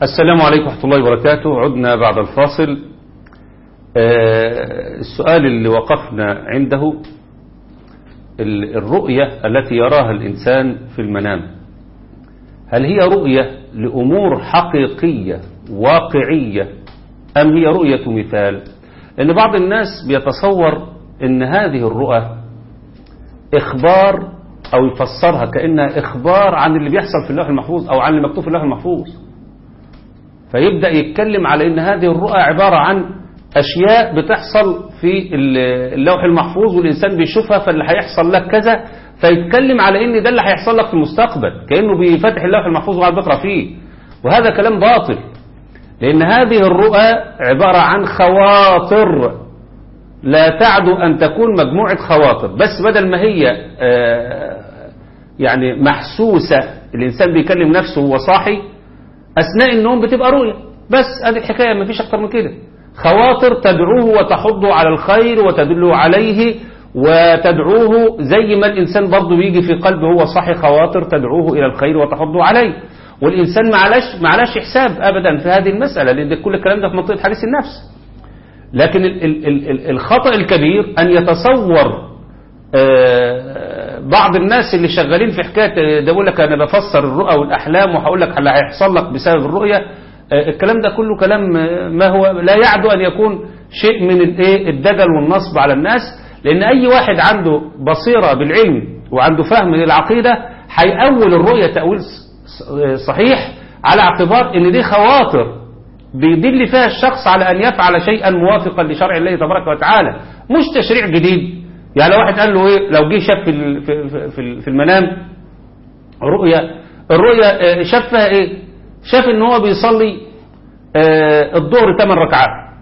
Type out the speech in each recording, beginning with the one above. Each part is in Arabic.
السلام عليكم ورحمة الله وبركاته. عدنا بعد الفاصل. السؤال اللي وقفنا عنده الرؤية التي يراها الإنسان في المنام، هل هي رؤية لأمور حقيقية واقعية أم هي رؤية مثال؟ لأن بعض الناس بيتصور أن هذه الرؤى إخبار أو يفسرها كأنها إخبار عن اللي بيحصل في اللوح المحفوظ أو عن اللي مكتوب في اللوح المحفوظ، فيبدأ يتكلم على أن هذه الرؤى عبارة عن أشياء بتحصل في اللوح المحفوظ والإنسان بيشوفها، فاللي هيحصل لك كذا، فيتكلم على أن ده اللي هيحصل لك في المستقبل كأنه بيفتح اللوح المحفوظ وقاعد بيقرأ فيه. وهذا كلام باطل، لأن هذه الرؤى عبارة عن خواطر لا تعدو أن تكون مجموعة خواطر، بس بدل ما هي يعني محسوسة الإنسان بيكلم نفسه وهو صاحي أثناء النوم بتبقى رؤية بس. هذه الحكاية ما فيش أكتر من كده، خواطر تدعوه وتحضه على الخير وتدله عليه وتدعوه، زي ما الإنسان برضه بيجي في قلبه هو صاحي خواطر تدعوه إلى الخير وتحضه عليه. والإنسان معلاش حساب أبدا في هذه المسألة، لأن كل الكلام ده في منطقة حديث النفس. لكن الخطأ الكبير أن يتصور بعض الناس اللي شغالين في حكاية ده يقول لك أنا بفسر الرؤى والأحلام وهقول لك اللي هيحصل لك بسبب الرؤية. الكلام ده كله كلام ما هو لا يعدو أن يكون شيء من الدجل والنصب على الناس، لأن أي واحد عنده بصيرة بالعلم وعنده فهم للعقيدة هيأول الرؤية تأويل صحيح على اعتبار ان دي خواطر بيدل فيها الشخص على ان يفعل شيئا موافقا لشرع الله تبارك وتعالى، مش تشريع جديد. يعني لو واحد قال له ايه، لو جه شاف في المنام الرؤيا شاف فيها ايه، شاف ان هو بيصلي الظهر 8 ركعات،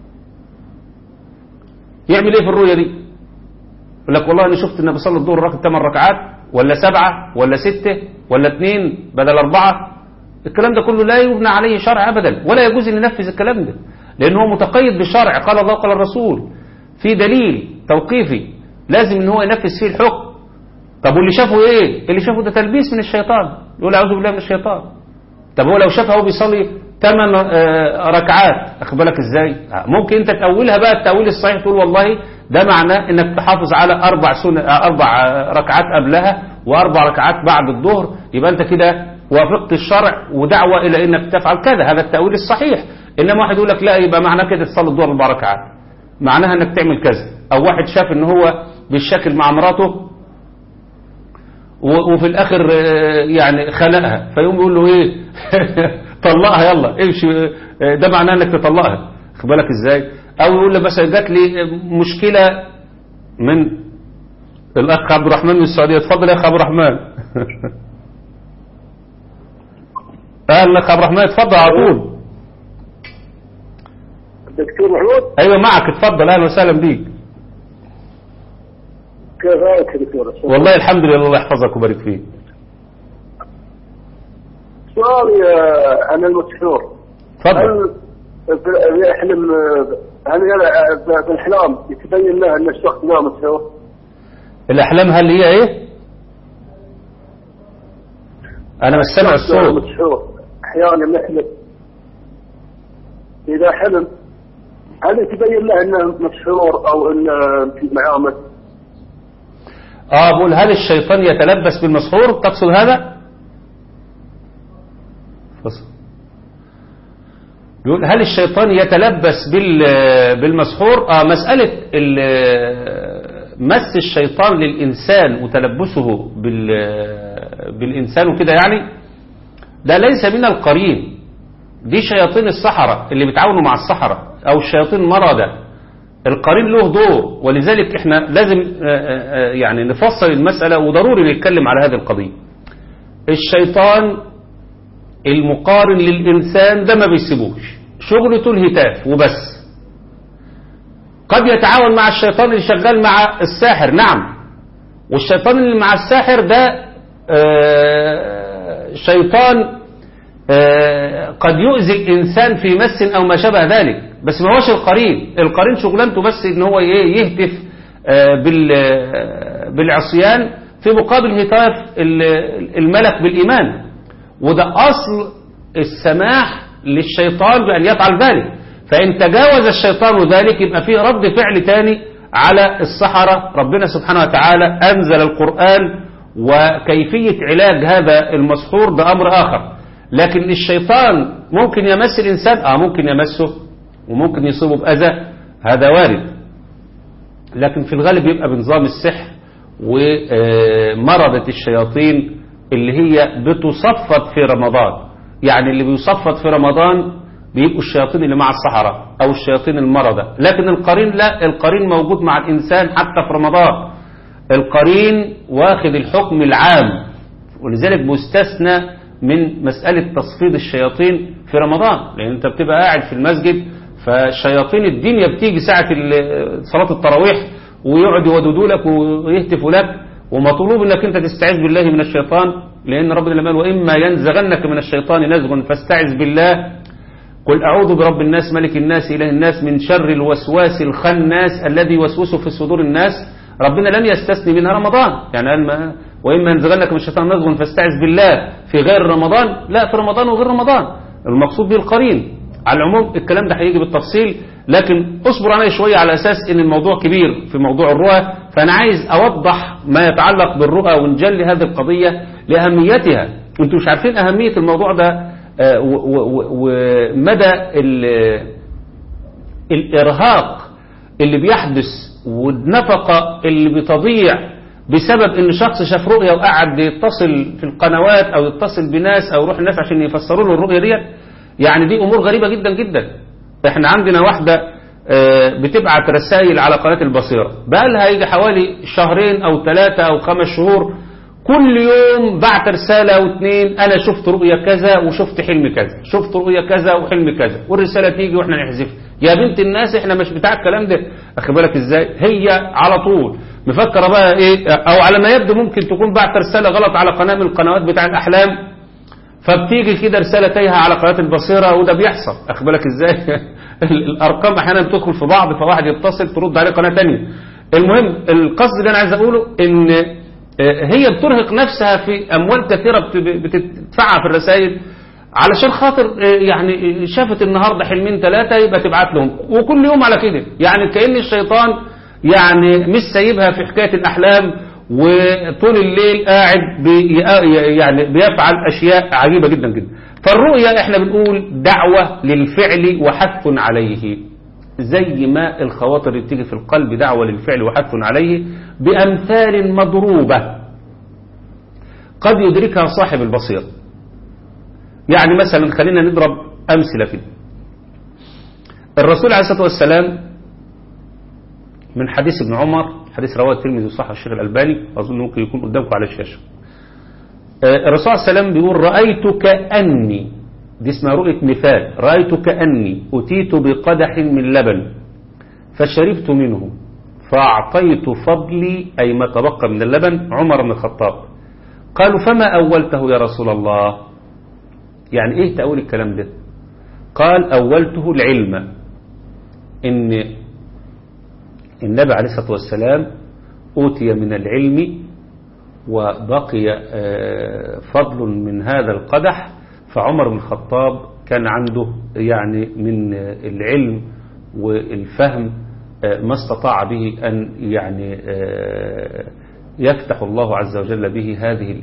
يعمل ايه في الرؤيا دي؟ يقول لك والله انا شفت ان بيصلي الظهر 8 ركعات ولا 7 ولا 6 ولا 2 بدل 4. الكلام ده كله لا يبنى عليه شرع أبدا، ولا يجوز أن ينفذ الكلام ده، لأنه متقيد بالشرع. قال الله قال الرسول، في دليل توقيفي لازم أن هو ينفذ فيه الحكم. طب واللي شافه إيه؟ اللي شافه ده تلبيس من الشيطان، يقول أعوذ بالله من الشيطان. طب هو لو شافه هو بيصلي 8 ركعات، أخد بالك إزاي؟ ممكن أنت تأولها بقى التأويل الصحيح، تقول والله ده معناه أنك تحافظ على 4 ركعات قبلها و4 ركعات بعد الظهر، يبقى أنت كده وافقت الشرع ودعوة إلى أنك تفعل كذا. هذا التأويل الصحيح. إنما واحد يقول لك لا، يبقى معناه كده تصلي الظهر 4 ركعات، معناها أنك تعمل كذا. أو واحد شاف إن هو بالشكل مع مراته وفي الآخر يعني خلقها، فيقوم يقول له إيه طلقها يلا امشي، ده معناه أنك تطلقها، خد بالك إزاي؟ أو يقول له بس جات لي مشكلة من الأخ عبد الرحمن من السعودية. اتفضل يا أخ عبد الرحمن. أهلا أخ عبد الرحمن، اتفضل على طول. دكتور محمود. أيوة معك، اتفضل، أهلا وسهلا بيك. كيف حالك يا دكتور؟ والله الحمد لله، الله يحفظك ويبارك فيك. سؤالي عن المسحور. اتفضل. هل في الأحلام يتبين له أن الشخص له مسحور؟ الأحلام هل هي إيه؟ أنا مش سامع الصوت. مسحور أحيانا يحلم، إذا حلم هل يتبين له أنه مسحور أو أنه في معامل؟ بقول هل الشيطان يتلبس بالمسحور، تقصد هذا؟ يقول هل الشيطان يتلبس بالمسحور؟ مسألة مس الشيطان للإنسان وتلبسه بالإنسان وكده، يعني ده ليس من القرين، دي شياطين السحرة اللي بيتعاونوا مع السحرة أو الشياطين المرضى. القرين له دور، ولذلك احنا لازم يعني نفصل المسألة، وضروري نتكلم على هذه القضية. الشيطان المقارن للإنسان ده ما بيسيبوش، شغلته الهتاف وبس. قد يتعاون مع الشيطان اللي شغال مع الساحر، نعم، والشيطان اللي مع الساحر ده شيطان قد يؤذي الإنسان في مس أو ما شابه ذلك، بس ما هوش القرين. القرين شغلانته بس إن هو يهتف بالعصيان في مقابل هتاف الملك بالإيمان، وده أصل السماح للشيطان بأن يفعل ذلك. فإن تجاوز الشيطان ذلك يبقى فيه رد فعل تاني على السحرة. ربنا سبحانه وتعالى أنزل القرآن، وكيفية علاج هذا المسحور ده أمر آخر. لكن الشيطان ممكن يمس الإنسان، ممكن يمسه وممكن يصيبه بأذى، هذا وارد. لكن في الغالب يبقى بنظام السحر ومرضة الشياطين اللي هي بتصفد في رمضان. يعني اللي بيصفد في رمضان بيبقوا الشياطين اللي مع السحرة أو الشياطين المرضى. لكن القرين لا، القرين موجود مع الإنسان حتى في رمضان. القرين واخد الحكم العام، ولذلك مستثنى من مسألة تصفيد الشياطين في رمضان. لأن أنت بتبقى قاعد في المسجد، فشياطين الدنيا بتيجي ساعة صلاة التراويح ويقعد يوددوا لك ويهتفوا لك، ومطلوب انك انت تستعيذ بالله من الشيطان. لأن ربنا لما قال وإما ينزغنك من الشيطان نزغ فاستعذ بالله، قل أعوذ برب الناس ملك الناس إله الناس من شر الوسواس الخناس الذي يوسوس في صدور الناس. ربنا لم يستثني منها رمضان. يعني قال وإما ينزغنك من الشيطان نزغ فاستعذ بالله في غير رمضان، لا، في رمضان وغير رمضان. المقصود به القرين. على العموم الكلام ده هيجي بالتفصيل، لكن اصبر علي شوية على أساس ان الموضوع كبير في موضوع الرؤى. فأنا عايز أوضح ما يتعلق بالرؤى ونجلي هذه القضية لأهميتها. انتوا مش عارفين أهمية الموضوع ده ومدى الإرهاق اللي بيحدث والنفقة اللي بتضيع بسبب ان شخص شاف رؤية وقعد يتصل في القنوات او يتصل بناس او يروح الناس عشان يفسروا له الرؤية دي. يعني دي امور غريبة جدا جدا. احنا عندنا واحدة بتبعت رسائل على قناة البصيرة، بقى لها يجي حوالي شهرين او 3 أو 5 شهور، كل يوم بعت رسالة أو 2، انا شفت رؤية كذا وشفت حلم كذا، شفت رؤية كذا وحلم كذا، والرسالة تيجي واحنا نحذفها. يا بنت الناس احنا مش بتاع الكلام ده. اخد بالك ازاي؟ هي على طول مفكرة بقى ايه، او على ما يبدو ممكن تكون بعت رسالة غلط على قناة من القنوات بتاع الاحلام، فبتيجي كده رسالة تايهة على قناة البصيرة، وده بيحصل. اخد بالك ازاي؟ الارقام احيانا بتدخل في بعض، فواحد يتصل ترد عليه قناة تانية. المهم القصد اللي انا عايز اقوله ان هي بترهق نفسها في اموال كثيرة بتدفعها في الرسائل علشان خاطر يعني شافت النهاردة حلمين 3 يبقى تبعت لهم، وكل يوم على كده. يعني كأن الشيطان يعني مش سايبها في حكاية الأحلام، وطول الليل قاعد يعني بيفعل أشياء عجيبة جدا جدا. فالرؤية احنا بنقول دعوة للفعل وحث عليه، زي ما الخواطر اللي بتيجي في القلب دعوة للفعل وحث عليه بأمثال مضروبة قد يدركها صاحب البصير. يعني مثلا خلينا نضرب أمثلة كده. الرسول عليه الصلاة والسلام من حديث ابن عمر، حديث رواه الترمذي وصححه الشيخ الألباني، أظن ممكن يكون قدامكم على الشاشة. الرسول عليه السلام بيقول رأيت كأني، دي اسمها رؤية مثال، رأيت كأني أتيت بقدح من لبن فشربت منه فأعطيت فضلي، أي ما تبقى من اللبن، عمر بن الخطاب. قالوا فما أولته يا رسول الله؟ يعني ايه تأويل الكلام ده؟ قال أولته العلم، ان النبي عليه الصلاة والسلام أوتي من العلم وبقي فضل من هذا القدح، فعمر بن الخطاب كان عنده يعني من العلم والفهم ما استطاع به أن يعني يفتح الله عز وجل به هذه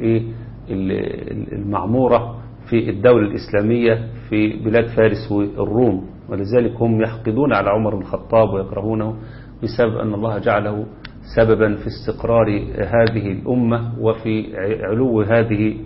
المعمورة في الدولة الإسلامية في بلاد فارس والروم. ولذلك هم يحقدون على عمر بن الخطاب ويكرهونه بسبب أن الله جعله سببا في استقرار هذه الأمة وفي علو هذه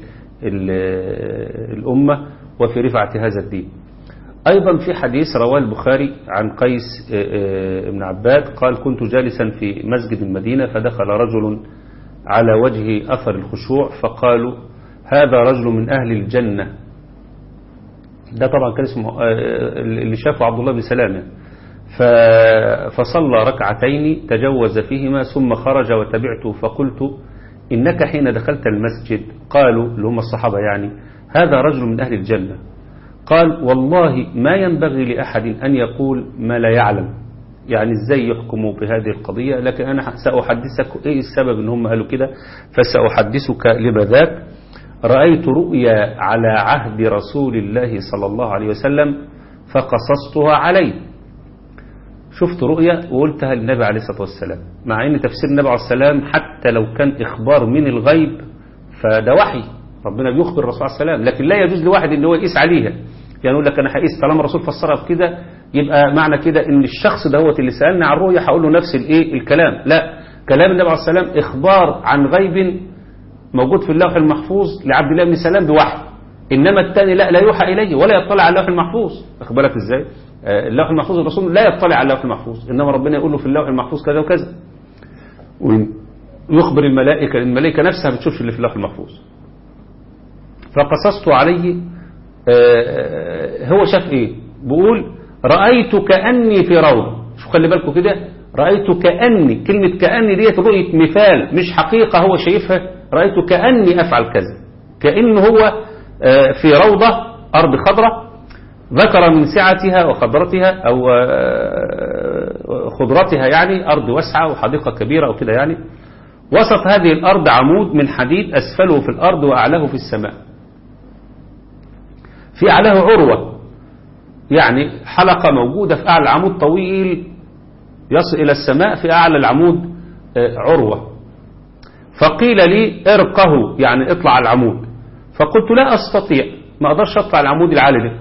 الأمة وفي رفعة هذا الدين. أيضا في حديث رواه البخاري عن قيس بن عباد قال كنت جالسا في مسجد المدينة فدخل رجل على وجهه أثر الخشوع فقالوا هذا رجل من أهل الجنة. ده طبعا كان اسمه اللي شافه عبد الله بن سلامة. فصلى ركعتين تجوز فيهما ثم خرج وتبعته فقلت إنك حين دخلت المسجد، قالوا اللي هم الصحابة يعني، هذا رجل من أهل الجنة. قال والله ما ينبغي لأحد أن يقول ما لا يعلم، يعني ازاي يحكموا بهذه القضية، لكن أنا سأحدثك إيه السبب إن هم قالوا كده، فسأحدثك لما ذاك. رأيت رؤيا على عهد رسول الله صلى الله عليه وسلم فقصصتها عليه. شفت رؤيا وقلتها للنبي عليه الصلاة والسلام، مع ان تفسير النبي عليه الصلاة والسلام حتى لو كان إخبار من الغيب فده وحي، ربنا بيخبر الرسول عليه السلام، لكن لا يجوز لواحد ان هو يقيس عليها. يعني يقول لك انا هقيس طالما الرسول فسرها بكده يبقى معنى كده ان الشخص دهوت اللي سألني عن الرؤيا هقول له نفس الكلام. لا، كلام النبي عليه الصلاة والسلام إخبار عن غيب موجود في اللوح المحفوظ لعبد الله بن سلام بوحي، انما الثاني لا يوحى اليه ولا يطلع على اللوح المحفوظ. واخد بالك ازاي؟ اللوح المحفوظ الرسول لا يطلع على اللوح المحفوظ، انما ربنا يقول له في اللوح المحفوظ كذا وكذا، ويخبر الملائكه نفسها بتشوفش اللي في اللوح المحفوظ. فقصصت عليه. هو شاف ايه؟ بيقول رأيت كأني في روضة. شو خلي بالكم كده، رأيت كأني، كلمة كأني ديت رؤية مثال مش حقيقة هو شايفها. رأيت كأني أفعل كذا، كأنه هو في روضة أرض خضراء، ذكر من سعتها وخضرتها أو خضرتها، يعني أرض واسعة وحديقة كبيرة أو كده يعني. وسط هذه الأرض عمود من حديد أسفله في الأرض وأعلاه في السماء. في أعلاه عروة، يعني حلقة موجودة في أعلى العمود طويل يصل إلى السماء، في أعلى العمود عروة. فقيل لي ارقه، يعني اطلع على العمود. فقلت لا أستطيع، ما أقدرش أطلع العمود العالي ده.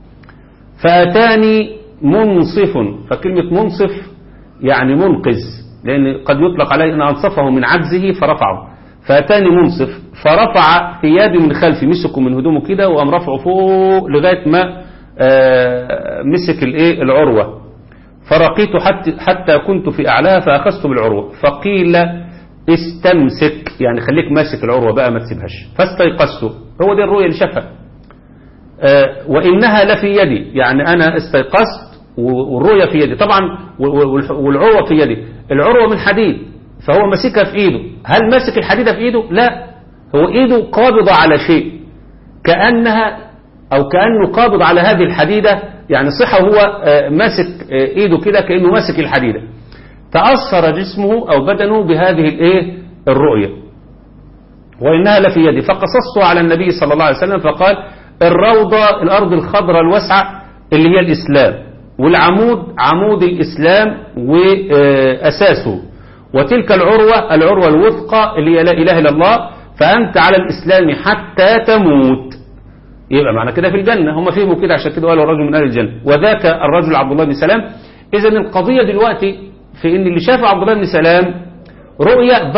فأتاني منصف، فكلمة منصف يعني منقذ، لأن قد يطلق عليه أن أنصفه من عجزه فرفعه. فأتاني منصف فرفع ثيابي من خلفي، مسكه من هدومه كده وقام رفعه فوق لغاية ما مسك العروة. فرقيت حتى كنت في أعلاها فأخذت بالعروة. فقيل استمسك، يعني خليك ماسك العروة بقى ما تسيبهاش. فاستيقظت، هو دي الرؤية اللي شافها. وإنها لفي يدي، يعني أنا استيقظت والرؤية في يدي طبعا، والعروة في يدي. العروة من حديد فهو ماسكها في إيده. هل ماسك الحديدة في إيده؟ لا، هو إيده قابضة على شيء كأنها أو كأنه قابض على هذه الحديدة، يعني صحة هو ماسك إيده كده كأنه ماسك الحديدة. تأثر جسمه أو بدنه بهذه الرؤية. وإنها لفي يدي. فقصصته على النبي صلى الله عليه وسلم فقال الروضة الأرض الخضراء الواسعة اللي هي الإسلام، والعمود عمود الإسلام وأساسه، وتلك العروة الوثقى اللي هي لا إله إلا الله، فأنت على الإسلام حتى تموت. يبقى معنى كده في الجنة، هم فهموا كده عشان كده قالوا الرجل من أهل الجنة. وذاك الرجل عبد الله بن سلام. إذن القضية دلوقتي في إن اللي شاف عبد الله بن سلام رؤيا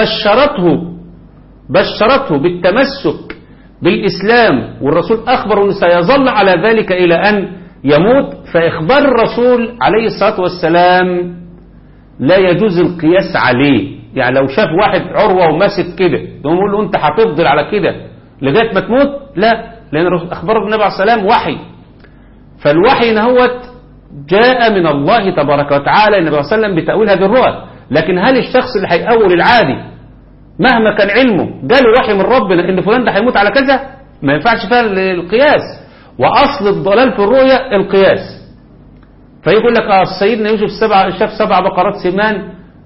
بشرته بالتمسك بالإسلام، والرسول أخبره أنه سيظل على ذلك إلى أن يموت. فإخبار الرسول عليه الصلاة والسلام لا يجوز القياس عليه. يعني لو شاف واحد عروة وماسك كده يقول له أنت هتفضل على كده لغاية ما تموت؟ لا، لأن أخبار النبي عليه السلام وحي. فالوحي نهوت جاء من الله تبارك وتعالى النبي صلى الله عليه وسلم بتأويل هذه الرؤى. لكن هل الشخص اللي هيأول العادي مهما كان علمه جاله وحي من ربنا ان فلان ده هيموت على كذا؟ ما ينفعش فيها القياس. وأصل الضلال في الرؤيا القياس. فيقول لك سيدنا يوسف شاف 7 بقرات سمان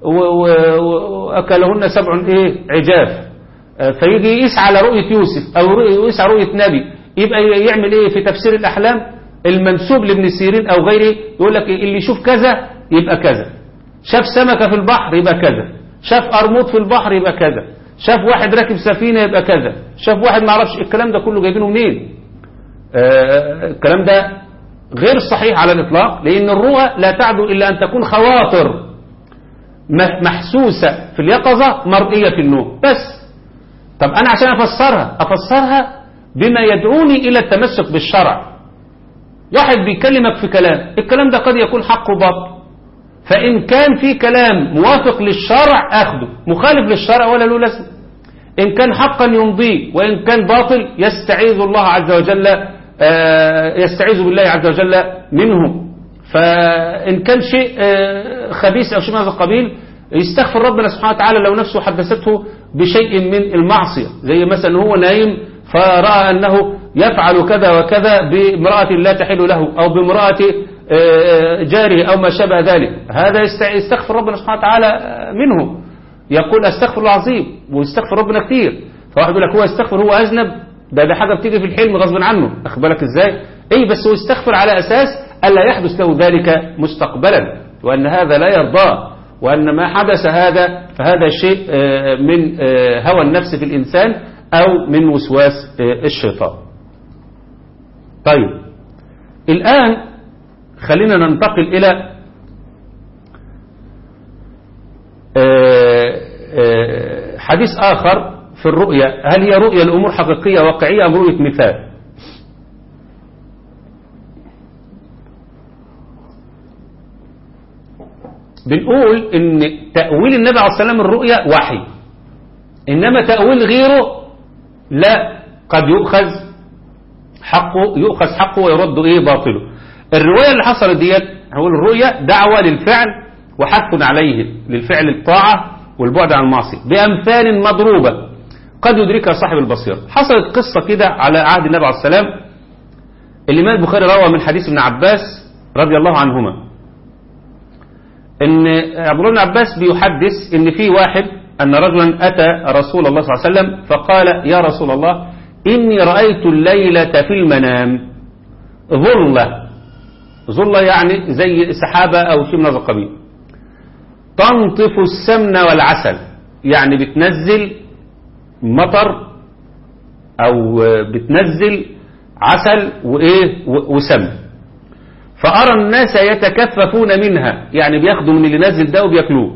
وأكلهن 7 عجاف. فيجي يقيس على رؤية يوسف أو يقيس على رؤية نبي، يبقى يعمل ايه في تفسير الأحلام المنسوب لابن سيرين أو غيره؟ يقول لك اللي يشوف كذا يبقى كذا، شاف سمكة في البحر يبقى كذا، شاف أرموط في البحر يبقى كذا، شاف واحد راكب سفينة يبقى كذا، شاف واحد ما عرفش. الكلام ده كله جايبينه منين؟ الكلام ده غير صحيح على الإطلاق، لأن الرؤى لا تعدو إلا أن تكون خواطر محسوسة في اليقظة مرئية في النوم بس. طب أنا عشان أفسرها بما يدعوني إلى التمسك بالشرع. واحد بيكلمك في كلام، الكلام ده قد يكون حق وباطل، فإن كان في كلام موافق للشرع أخذه، مخالف للشرع ولا له لازمة. إن كان حقا يمضيه، وإن كان باطل يستعيذ الله عز وجل، يستعيذ بالله عز وجل منه. فإن كان شيء خبيث أو شيء من هذا القبيل يستغفر ربنا سبحانه وتعالى لو نفسه حدثته بشيء من المعصية، زي مثلا هو نايم فرأى أنه يفعل كذا وكذا بامرأة لا تحل له أو بامرأة جاره أو ما شابه ذلك، هذا يستغفر ربنا سبحانه وتعالى منه، يقول أستغفر الله العظيم ويستغفر ربنا كتير. فواحد يقول لك هو يستغفر، هو أذنب ده حاجة بتيجي في الحلم غصب عنه، أخبرك إزاي؟ إيه بس هو يستغفر على أساس ألا يحدث له ذلك مستقبلا، وأن هذا لا يرضاه، وأن ما حدث هذا فهذا شيء من هوى النفس في الإنسان أو من وسواس الشيطان. طيب الآن خلينا ننتقل إلى حديث آخر في الرؤيا. هل هي رؤيا الأمور حقيقية واقعية أم رؤية مثال؟ بنقول إن تأويل النبي عليه الصلاة والسلام الرؤيا وحي، إنما تأويل غيره لا، قد يؤخذ حقه ويرد باطله. الرواية اللي حصلت ديت هو الرؤيا دعوة للفعل وحث عليه للفعل الطاعة والبعد عن المعصية بأمثال مضروبة قد يدركها صاحب البصيرة. حصلت قصة كده على عهد النبي عليه السلام. الإمام البخاري روى من حديث ابن عباس رضي الله عنهما ان عبد الله بن عباس بيحدث ان في واحد ان رجلا اتى رسول الله صلى الله عليه وسلم فقال: يا رسول الله، اني رأيت الليلة في المنام ظلة يعني زي سحابة او شيء من هذا القبيل، تنطف السمن والعسل، يعني بتنزل مطر او بتنزل عسل وسمن، فأرى الناس يتكففون منها، يعني بياخدوا من اللي نازل ده وبياكلوه.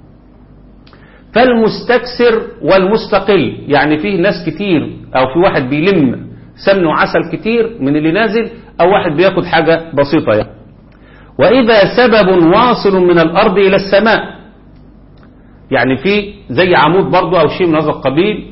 فالمستكثر والمستقل، يعني فيه ناس كتير او في واحد بيلم سمن وعسل كتير من اللي نازل، او واحد بياخد حاجة بسيطة يعني. وإذا سبب واصل من الأرض إلى السماء، يعني في زي عمود برضو أو شيء من هذا القبيل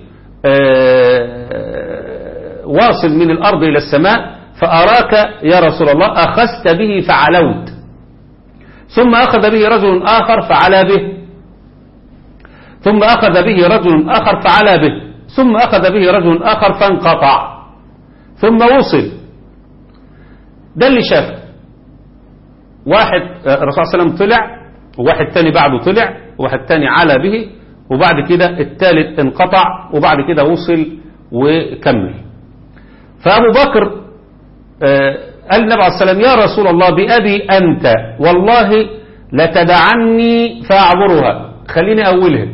واصل من الأرض إلى السماء، فأراك يا رسول الله أخذت به فعلوت، ثم أخذ به رجل آخر فعلى به، ثم أخذ به رجل آخر فعلى به، ثم أخذ به رجل آخر فانقطع، ثم وصل. ده اللي شافه. واحد الرسول صلى الله عليه وسلم طلع، وواحد تاني بعده طلع، وواحد تاني على به، وبعد كده الثالث انقطع، وبعد كده وصل وكمل. فأبو بكر قال النبي عليه السلام: يا رسول الله، بأبي أنت والله لتدعني فأعبرها، خليني أولها.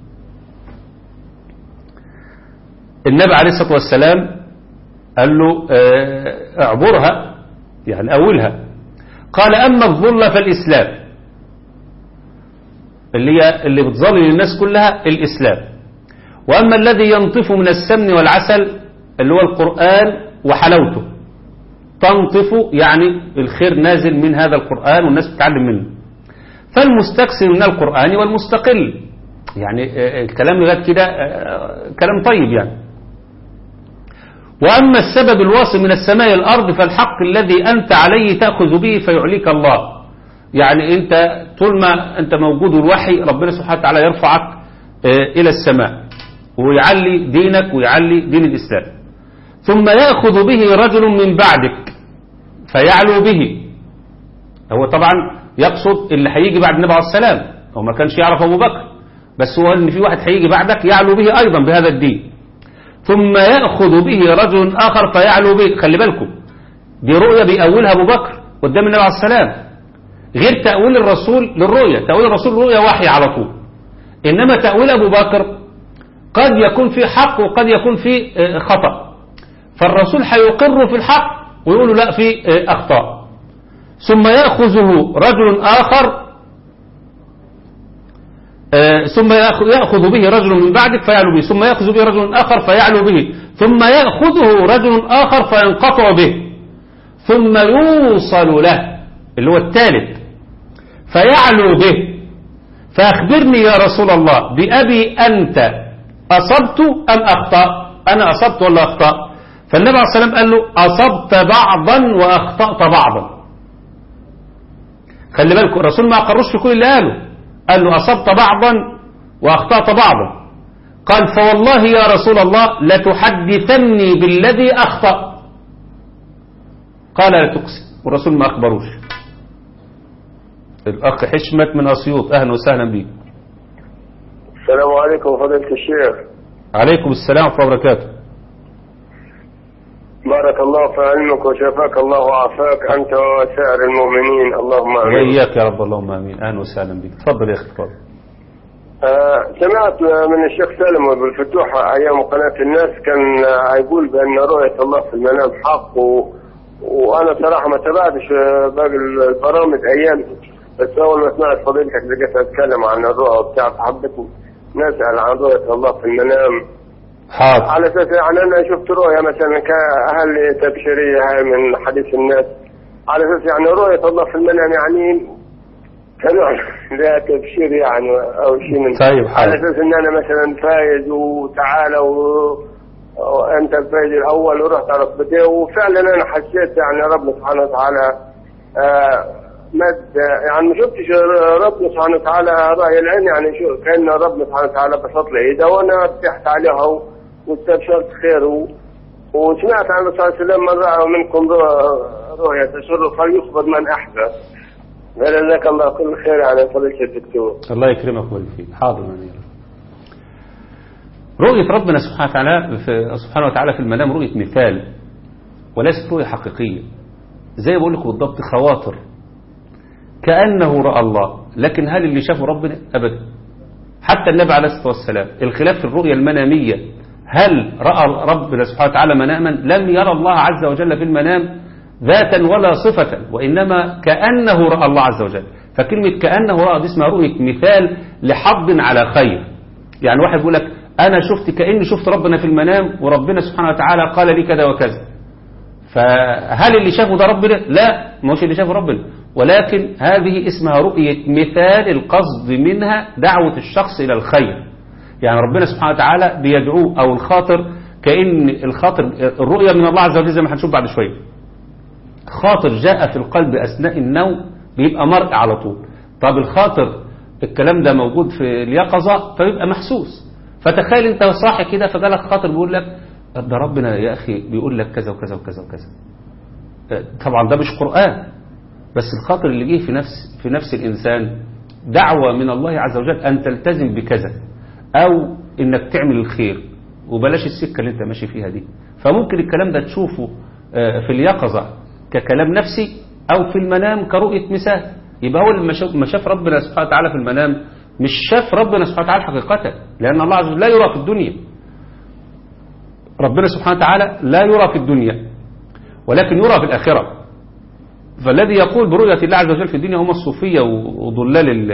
النبي عليه الصلاة والسلام قال له اعبرها، يعني أولها. قال: أما الظل فالإسلام، اللي بتظلل الناس كلها الإسلام، وأما الذي ينطف من السمن والعسل اللي هو القرآن وحلاوته، تنطف يعني الخير نازل من هذا القرآن والناس بتتعلم منه. فالمستكثر من القرآن والمستقل، يعني الكلام لغاية كده كلام طيب يعني. وأما السبب الواصل من السماء الأرض فالحق الذي أنت عليه تأخذ به فيعليك الله، يعني أنت طول ما أنت موجود الوحي ربنا سبحانه وتعالى يرفعك إلى السماء ويعلي دينك ويعلي دين الإسلام. ثم يأخذ به رجل من بعدك فيعلو به. هو طبعا يقصد اللي هيجي بعد النبي عليه السلام، هو ما كانش يعرف أبو بكر، بس هو ان في واحد هيجي بعدك يعلو به أيضا بهذا الدين. ثم يأخذ به رجل آخر فيعلو به. خلي بالكم، دي رؤية بيأولها أبو بكر قدام النبي عليه السلام، غير تأويل الرسول للرؤية. تأويل الرسول للرؤية وحي على طول، إنما تأويل أبو بكر قد يكون في حق وقد يكون في خطأ، فالرسول هيقر في الحق ويقول لا في أخطاء. ثم يأخذه رجل آخر، ثم يأخذ به رجل من بعدك فيعلو به، ثم يأخذ به رجل آخر فيعلو به، ثم يأخذه رجل آخر فينقطع به، ثم يوصل له اللي هو الثالث فيعلو به. فأخبرني يا رسول الله بأبي أنت أصبت أم أخطأ؟ أنا أصبت ولا أخطأ؟ فالنبي عليه الصلاة والسلام قال له أصبت بعضا وأخطأت بعضا. خلي بالكم الرسول ما أقرش في كل اللي قال له أصبت بعضا وأخطأت بعضا. قال فوالله يا رسول الله لتحدثني بالذي أخطأ. قال لا تقسم، والرسول ما أخبروش. الأخ حشمت من أسيوط، أهلا وسهلا بك. السلام عليكم فضيلة الشيخ. عليكم السلام ورحمة الله وبركاته. بارك الله في علمك وشفاك الله وعافاك أنت وسائر المؤمنين، اللهم آمين. وإياك يا رب، اللهم آمين. أهلا وسهلا بك. تفضل يا أخي تفضل. سمعت من الشيخ سالم أبو الفتوح أيام قناة الناس كان يقول بأن رؤية الله في المنام حق، وأنا صراحة ما تابعتش باقي البرامج أيام، بس أول ما سمعت فضيلتك لقيت أتكلم عن الرؤى وبتاع، فحبيت نسأل عن رؤية الله في المنام. حاضر. على أساس يعني أنا شفت رؤية مثلا كأهل تبشيرية هاي من حديث الناس، على أساس يعني رؤية الله في المنام يعني كنوع لا تبشير يعني أو شيء من طيب على أساس إن أنا مثلا فايز وتعالى وأنت الفايز الأول ورحت على ركبتين، وفعلا أنا حسيت يعني ربنا سبحانه وتعالى مد يعني ما شفتش ربنا سبحانه وتعالى رأي العين، يعني شو كأن ربنا سبحانه وتعالى بسط لي إيده وأنا فتحت عليها واستبشرت خير وسمعت عن الرسول صلى الله عليه وسلم من رأى منكم رؤيا تسر فليخبر من أحدث. جزاك الله كل خير على فضيلة الدكتور. الله يكرمك ويبارك فيك. حاضر منير. رؤية ربنا سبحانه وتعالى في المنام رؤية مثال وليست رؤية حقيقية، زي ما بقول لكم بالضبط خواطر كأنه رأى الله، لكن هل اللي شافه ربنا؟ أبدا. حتى النبي عليه الصلاة والسلام الخلاف في الرؤية المنامية، هل رأى ربنا سبحانه وتعالى مناما؟ لم يرى الله عز وجل في المنام ذاتا ولا صفة، وإنما كأنه رأى الله عز وجل. فكلمة كأنه رأى دي اسمها رؤية مثال لحظ على خير. يعني واحد يقول لك أنا كأني شفت ربنا في المنام وربنا سبحانه وتعالى قال لي كذا وكذا، فهل اللي شافه ده ربنا؟ لا، مش اللي شافه ربنا، ولكن هذه اسمها رؤية مثال، القصد منها دعوة الشخص إلى الخير. يعني ربنا سبحانه وتعالى بيدعوه، أو الخاطر كأن الخاطر الرؤية من الله عز وجل زي ما هنشوف بعد شوية. خاطر جاء في القلب أثناء النوم بيبقى مرء على طول. طب الخاطر الكلام ده موجود في اليقظة فبيبقى محسوس. فتخيل انت صاحي كده فجالك خاطر بيقول لك ده ربنا يا أخي بيقول لك كذا وكذا وكذا وكذا. طبعا ده مش قرآن، بس الخاطر اللي جه في نفس الإنسان دعوة من الله عز وجل أن تلتزم بكذا، أو إنك تعمل الخير وبلاش السكة اللي انت ماشي فيها دي. فممكن الكلام ده تشوفه في اليقظة ككلام نفسي، أو في المنام كرؤية مثال. يبقى هو لما شاف ربنا سبحانه وتعالى في المنام مش شاف ربنا سبحانه وتعالى حقيقة، لأن الله عز وجل لا يرى في الدنيا. ربنا سبحانه وتعالى لا يرى في الدنيا ولكن يرى في الآخرة. فالذي يقول برؤية الله عز وجل في الدنيا هم الصوفية وضلال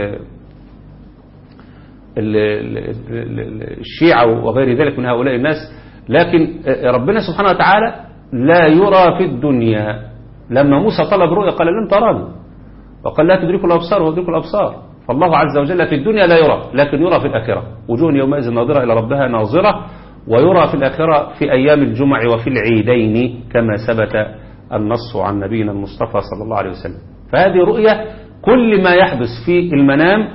الشيعة وغير ذلك من هؤلاء الناس. لكن ربنا سبحانه وتعالى لا يرى في الدنيا. لما موسى طلب رؤيا قال لن تراني، وقال لا تدرك الأبصار ويدرك الأبصار. فالله عز وجل في الدنيا لا يرى، لكن يرى في الآخرة. وجوه يومئذ ناظرة إلى ربها ناظرة، ويرى في الآخرة في أيام الجمع وفي العيدين كما ثبت النص عن نبينا المصطفى صلى الله عليه وسلم. فهذه رؤية كل ما يحدث في المنام،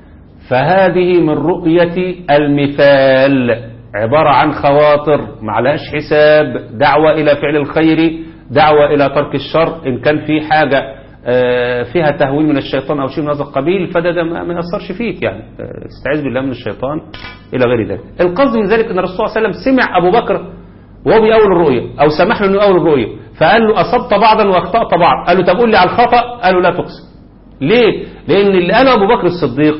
فهذه من رؤية المثال، عبارة عن خواطر معلهاش حساب، دعوة إلى فعل الخير، دعوة إلى ترك الشر. إن كان في حاجة فيها تهويل من الشيطان أو شيء من هذا القبيل فده ما يأثرش فيك، يعني استعيذ بالله من الشيطان إلى غير ذلك. القصد من ذلك أن الرسول صلى الله عليه وسلم سمع أبو بكر وهو بيأول الرؤية، أو سمح له أنه يأول الرؤية، فقال له أصبت بعضا وأخطأت بعض. قال له طب قول لي على الخطأ. قال له لا تقسم. ليه؟ لأن اللي قاله أبو بكر الصديق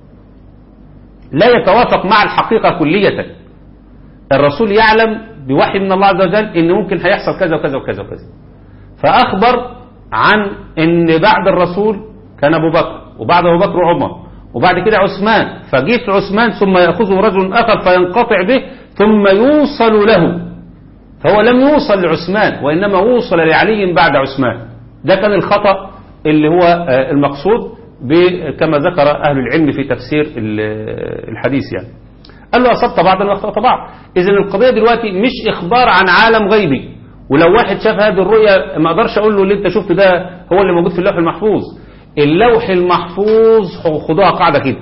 لا يتوافق مع الحقيقة كلية. الرسول يعلم بوحي من الله عز وجل إن ممكن هيحصل كذا وكذا وكذا وكذا، فأخبر عن إن بعد الرسول كان أبو بكر، وبعد أبو بكر عمر، وبعد كده عثمان، فجيت عثمان ثم يأخذه رجل آخر فينقطع به ثم يوصل له. فهو لم يوصل لعثمان وإنما وصل لعلي بعد عثمان. ده كان الخطأ اللي هو المقصود كما ذكر أهل العلم في تفسير الحديث. يعني قال له أصبت بعضا وأخطأت بعض. إذن القضية دلوقتي مش إخبار عن عالم غيبي، ولو واحد شاف هذه الرؤية ما أقدرش أقول له اللي أنت شفت ده هو اللي موجود في اللوح المحفوظ. اللوح المحفوظ خدوها قاعدة كده،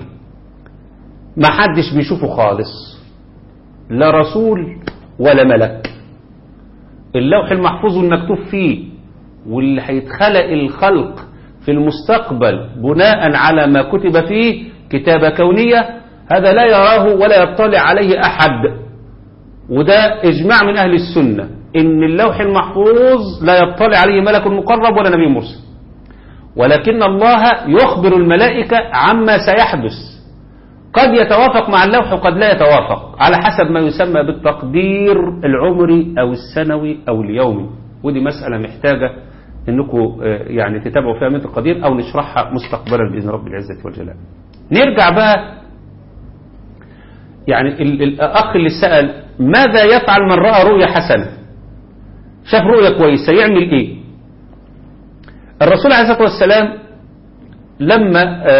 ما حدش بيشوفه خالص، لا رسول ولا ملك. اللوح المحفوظ المكتوب فيه واللي هيتخلق الخلق في المستقبل بناء على ما كتب فيه كتابة كونية، هذا لا يراه ولا يطلع عليه أحد. وده إجماع من أهل السنة ان اللوح المحفوظ لا يطلع عليه ملك مقرب ولا نبي مرسل، ولكن الله يخبر الملائكة عما سيحدث، قد يتوافق مع اللوح وقد لا يتوافق على حسب ما يسمى بالتقدير العمري أو السنوي أو اليومي. ودي مسألة محتاجة أنكم يعني تتابعوا فيها من القدير أو نشرحها مستقبلا بإذن رب العزة والجلال. نرجع بقى يعني الأخ اللي سأل ماذا يفعل من رأى رؤية حسنة، شاف رؤية كويسة يعمل إيه؟ الرسول عليه الصلاة والسلام لما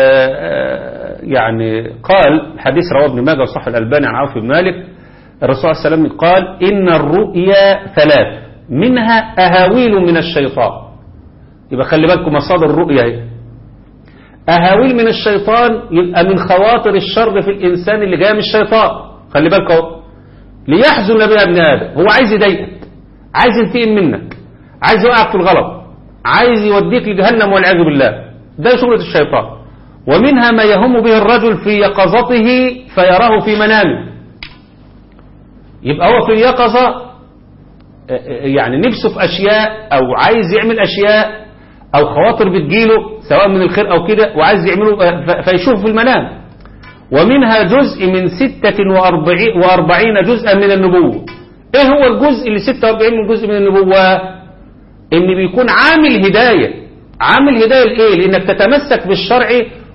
يعني قال حديث رواه ابن ماجه وصححه الألباني عن عوف بن مالك، الرسول عليه الصلاة والسلام قال إن الرؤيا ثلاث منها أهاويل من الشيطان. يبقى خلي بالكم مصادر الرؤيا هي أهاويل من الشيطان، يبقى من خواطر الشر في الإنسان اللي جايه من الشيطان. خلي بالكم ليحزن بها ابن آدم، هو عايز يضايقك، عايز ينتقم منك، عايز يوقعك في الغلط، عايز يوديك لجهنم والعياذ بالله، ده شغلة الشيطان. ومنها ما يهم به الرجل في يقظته فيراه في منامه، يبقى هو في اليقظة يعني نفسه في أشياء أو عايز يعمل أشياء أو خواطر بتجيله سواء من الخير أو كده وعايز يعمله فيشوف في المنام. ومنها جزء من 46 جزءا من النبوة. إيه هو الجزء اللي 46 من جزء من النبوة؟ إن بيكون عامل هداية. عامل هداية لإيه؟ لأنك تتمسك بالشرع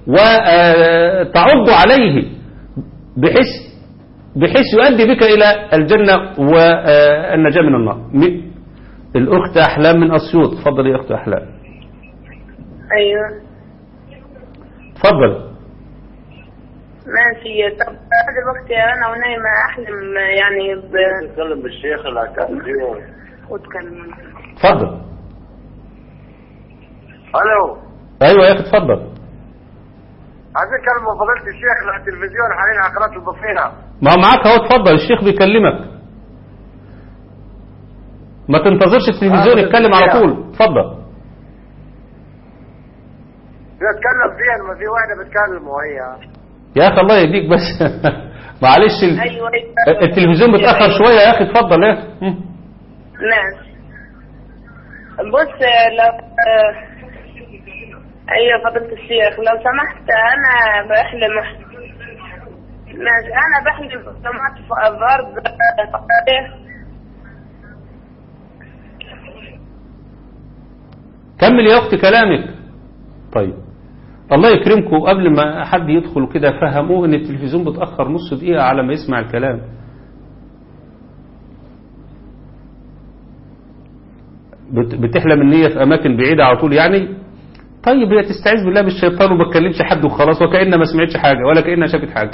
وتعض عليه بحيث يؤدي بك إلى الجنة والنجاة من النار. الأخت أحلام من أسيوط، تفضل يا أخت أحلام. أيوة تفضل. ماشي. طب هذا الوقت أنا ونايمة أحلم يعني تتكلم بالشيخ العكاوي وتكلم. تفضل. ألو. أيوة يا أخي تفضل. عايز أكلم فضيلة الشيخ على التلفزيون حاليا على قناة الضفينة. ما معاك اهو، اتفضل الشيخ بيكلمك، ما تنتظرش التلفزيون يتكلم على طول، اتفضل. بيتكلم فيها ما في واحدة بتكلم وهي. يا اخي الله يهديك بس معلش أيوة. التلفزيون بتأخر شوية يا اخي، اتفضل يا اخي. ماشي. بص لو ايوه فضيلة الشيخ لو سمحت انا بحلم ماشي انا بحلم سمعت في ارض كمل يا اختي كلامك. طيب الله يكرمكم، قبل ما حد يدخل كده فهموه ان التلفزيون بتأخر نص دقيقة على ما يسمع الكلام. بتحلم النية في اماكن بعيدة على طول يعني. طيب هي تستعيذ بالله من الشيطان وما تكلمش حد وخلاص، وكأنها ما سمعتش حاجة ولا كأنها شافت حاجة.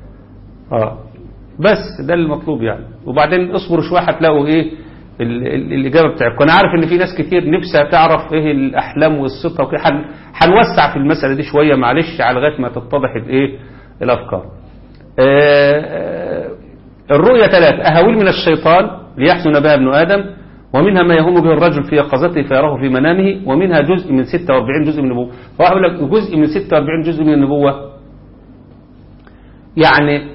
بس ده المطلوب يعني. وبعدين اصبروا شوية هتلاقوا ايه الإجابة بتاعتكم. أنا عارف إن في ناس كتير نفسها تعرف إيه الأحلام والصفة وكده، هنوسع في المسألة دي شوية معلش على لغاية ما تتضح الإيه الأفكار. الرؤية 3 أهاويل من الشيطان ليحزن بها ابن آدم، ومنها ما يهم به الرجل في يقظته فيراه في منامه، ومنها جزء من 46 جزء من النبوة. فأقول لك جزء من 46 جزء من النبوة يعني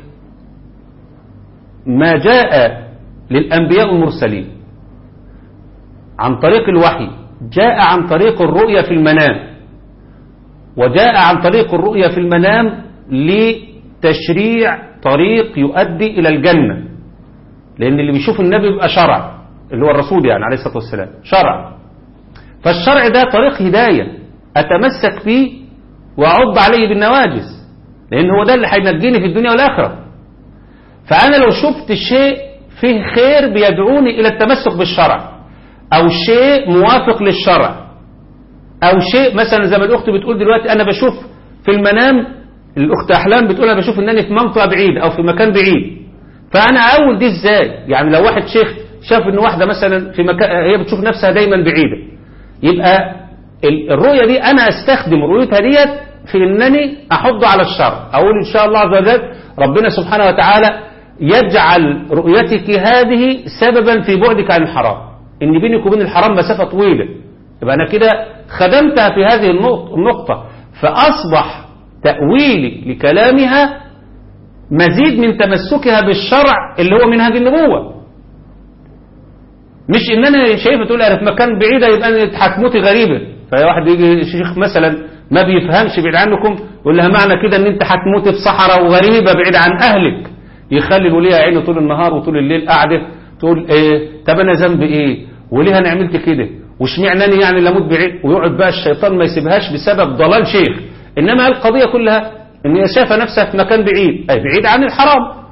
ما جاء للأنبياء المرسلين عن طريق الوحي جاء عن طريق الرؤية في المنام، وجاء عن طريق الرؤية في المنام لتشريع طريق يؤدي إلى الجنة، لأن اللي بيشوف النبي بيبقى شرع اللي هو الرسول يعني عليه الصلاة والسلام شرع. فالشرع ده طريق هداية أتمسك فيه وأعض عليه بالنواجز، لأن هو ده اللي هينجيني في الدنيا والآخرة. فأنا لو شفت شيء فيه خير بيدعوني إلى التمسك بالشرع، أو شيء موافق للشرع، أو شيء مثلا زي ما الأخت بتقول دلوقتي أنا بشوف في المنام، الأخت أحلام بتقول أنا بشوف أنني في منطقة بعيدة أو في مكان بعيد، فأنا أول دي إزاي؟ يعني لو واحد شيخ شاف أن واحدة مثلا في مكان هي بتشوف نفسها دايما بعيدة، يبقى الرؤية دي أنا أستخدم رؤيتها ديت في أنني أحض على الشرع، أقول إن شاء الله عز وجل ربنا سبحانه وتعالى يجعل رؤيتك هذه سببا في بعدك عن الحرام، ان بينك وبين الحرام مسافة طويلة، يبقى انا كده خدمتها في هذه النقطة، فاصبح تأويلي لكلامها مزيد من تمسكها بالشرع اللي هو منهج النبوة. مش ان انا شايفه تقول انا في مكان بعيده يبقى انت حكمتي غريبه. فواحد يجي شيخ مثلا ما بيفهمش بعيد عنكم يقول لها معنى كده ان انت حكمتي في صحراء وغريبه بعيد عن اهلك، يخلي الوليه عينه طول النهار وطول الليل قاعده تقول ايه طب انا ذنبي ايه وليه انا عملت كده واشمعنى انا يعني لموت بعيد، ويقعد بقى الشيطان ما يسيبهاش بسبب ضلال شيخ. انما القضيه كلها ان هي شايفه نفسها في مكان بعيد، اي بعيد عن الحرام،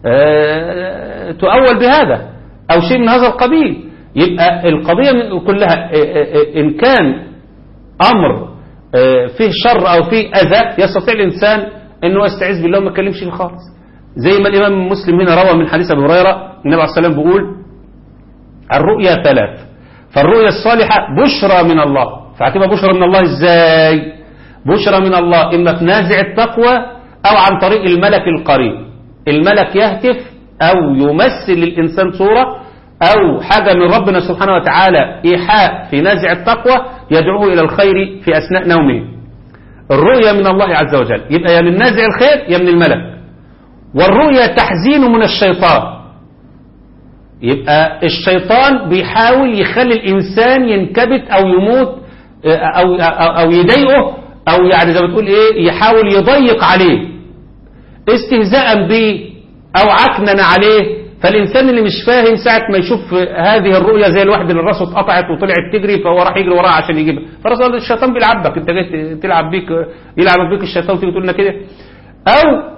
تؤول بهذا او شيء من هذا القبيل. يبقى القضيه كلها ان كان امر فيه شر او فيه اذى يستطيع الانسان انه يستعيذ بالله وما يتكلمش فيه خالص. زي ما الامام مسلم هنا روى من حديث ابي هريره النبي عليه الصلاه والسلام بيقول الرؤيا ثلاث، فالرؤيا الصالحه بشرى من الله. فاعتبر بشرى من الله ازاي؟ بشرى من الله اما في نازع التقوى او عن طريق الملك القريب. الملك يهتف او يمثل للانسان صوره او حاجه من ربنا سبحانه وتعالى ايحاء في نازع التقوى يدعوه الى الخير في اثناء نومه. الرؤيا من الله عز وجل يبقى يا من نازع الخير يا من الملك. والرؤيا تحزين من الشيطان، يبقى الشيطان بيحاول يخلي الإنسان ينكبت أو يموت أو يضايقه أو يعني زي ما تقول إيه يحاول يضيق عليه استهزاء به أو عكننا عليه. فالإنسان اللي مش فاهم ساعة ما يشوف هذه الرؤيا زي الواحد اللي راسه اتقطعت وطلعت تجري فهو راح يجري وراها عشان يجيبها، فرسول الشيطان بيلعبك، انت جاي تلعب بيك يلعب بيك الشيطان وتيجي تقول لنا كده. أو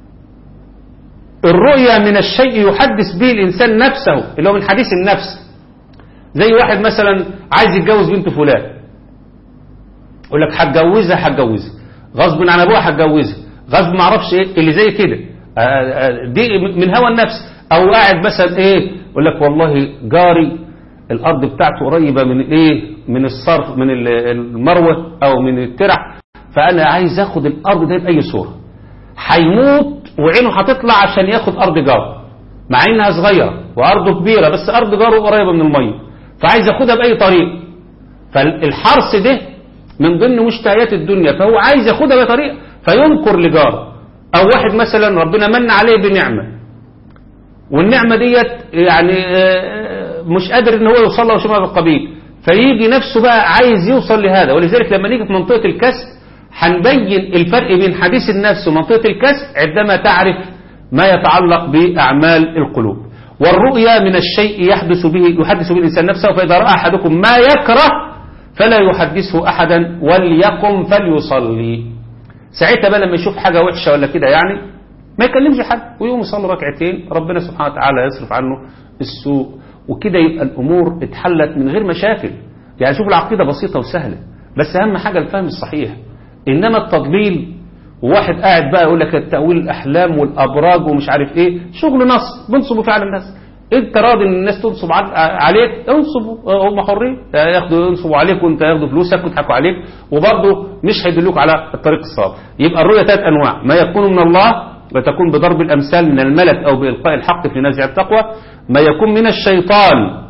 الرؤيا من الشيء يحدث به الإنسان نفسه اللي هو من حديث النفس. زي واحد مثلا عايز يتجوز بنت فلان يقول لك هتجوزها غصب عن ابوها هتجوزها غصب ما اعرفش ايه اللي زي كده، دي من هوى النفس. او قاعد مثلا ايه يقول لك والله جاري الارض بتاعته قريبه من ايه من الصرف من المروه او من الترع، فانا عايز اخد الارض دي باي صوره. هيموت وعينه هتطلع عشان ياخد ارض جاره مع انها صغيره وارضه كبيره بس ارض جاره قريبه من الميه، فعايز ياخدها باي طريق. فالحرص ده من ضمن مشتهيات الدنيا، فهو عايز ياخدها باي طريق فينكر لجاره. او واحد مثلا ربنا من عليه بنعمه والنعمه ديت يعني مش قادر ان هو يوصل لها وشيء من القبيل، فيجي نفسه بقى عايز يوصل لهذا. ولذلك لما نيجي في منطقه الكسب هنبين الفرق بين حديث النفس ومنطقة الكسب عندما تعرف ما يتعلق بأعمال القلوب. والرؤيا من الشيء يحدث به الإنسان نفسه، فإذا رأى أحدكم ما يكره فلا يحدثه أحدا وليقم فليصلي. ساعتها بقى لما يشوف حاجة وحشة ولا كده يعني ما يكلمش حد ويقوم يصلي ركعتين، ربنا سبحانه وتعالى يصرف عنه السوء، وكده يبقى الأمور اتحلت من غير مشاكل. يعني شوف العقيدة بسيطة وسهلة، بس أهم حاجة الفهم الصحيح. إنما التضليل وواحد قاعد بقى يقول لك التأويل الأحلام والأبراج ومش عارف إيه، شغل نصب بنصبوا فيه على الناس. أنت راضي إن الناس تنصب عليك، انصبوا، هم حرين ينصبوا عليك وأنت ياخدوا فلوسك ويضحكوا عليك وبرضه مش هيدلوك على الطريق الصواب. يبقى الرؤية 3 أنواع: ما يكون من الله وتكون بضرب الأمثال من الملك أو بإلقاء الحق في نزع التقوى، ما يكون من الشيطان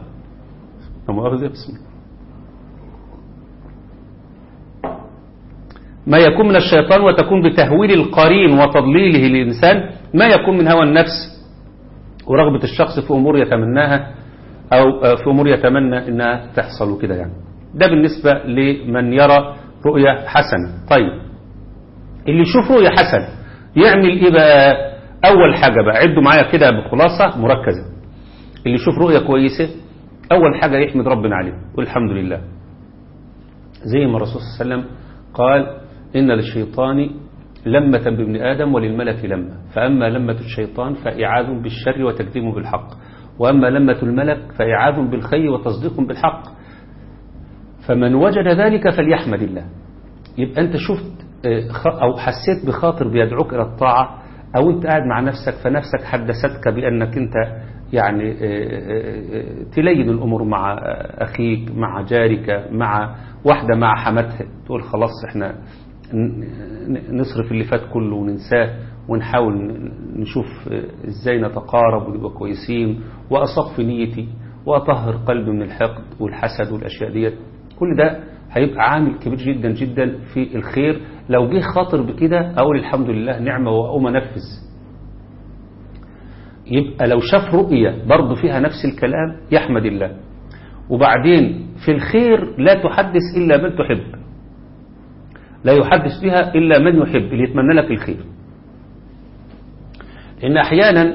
ما يكون من الشيطان وتكون بتهويل القرين وتضليله للإنسان، ما يكون من هوى النفس ورغبة الشخص في أمور يتمناها أو في أمور يتمنى أنها تحصل كده يعني. ده بالنسبة لمن يرى رؤية حسنة. طيب اللي يشوف رؤية حسنة يعمل إيه بقى؟ أول حاجة بقى عدوا معايا كده بخلاصة مركزة. اللي يشوف رؤية كويسة أول حاجة يحمد ربنا عليه والحمد لله، زي ما الرسول صلى الله عليه وسلم قال: إن للشيطان لمة بابن آدم وللملك لمة، فأما لمة الشيطان فإعاذ بالشر وتكذيب بالحق، وأما لمة الملك فإعاذ بالخير وتصديق بالحق، فمن وجد ذلك فليحمد الله. يبقى أنت شفت أو حسيت بخاطر بيدعوك إلى الطاعة، أو أنت قاعد مع نفسك فنفسك حدثتك بأنك أنت يعني تلين الأمور مع أخيك، مع جارك، مع واحدة مع حماتها، تقول خلاص احنا نصرف اللي فات كله وننساه ونحاول نشوف ازاي نتقارب ونبقى كويسين وأصف نيتي وأطهر قلبي من الحقد والحسد والأشياء ديت. كل ده هيبقى عامل كبير جدا جدا في الخير. لو جه خاطر بكده أقول الحمد لله نعمة وأقوم أنفذ. يبقى لو شاف رؤية برضه فيها نفس الكلام يحمد الله. وبعدين في الخير لا تحدث إلا من تحب، لا يحدث بها إلا من يحب اللي يتمنى لك الخير. إن أحيانا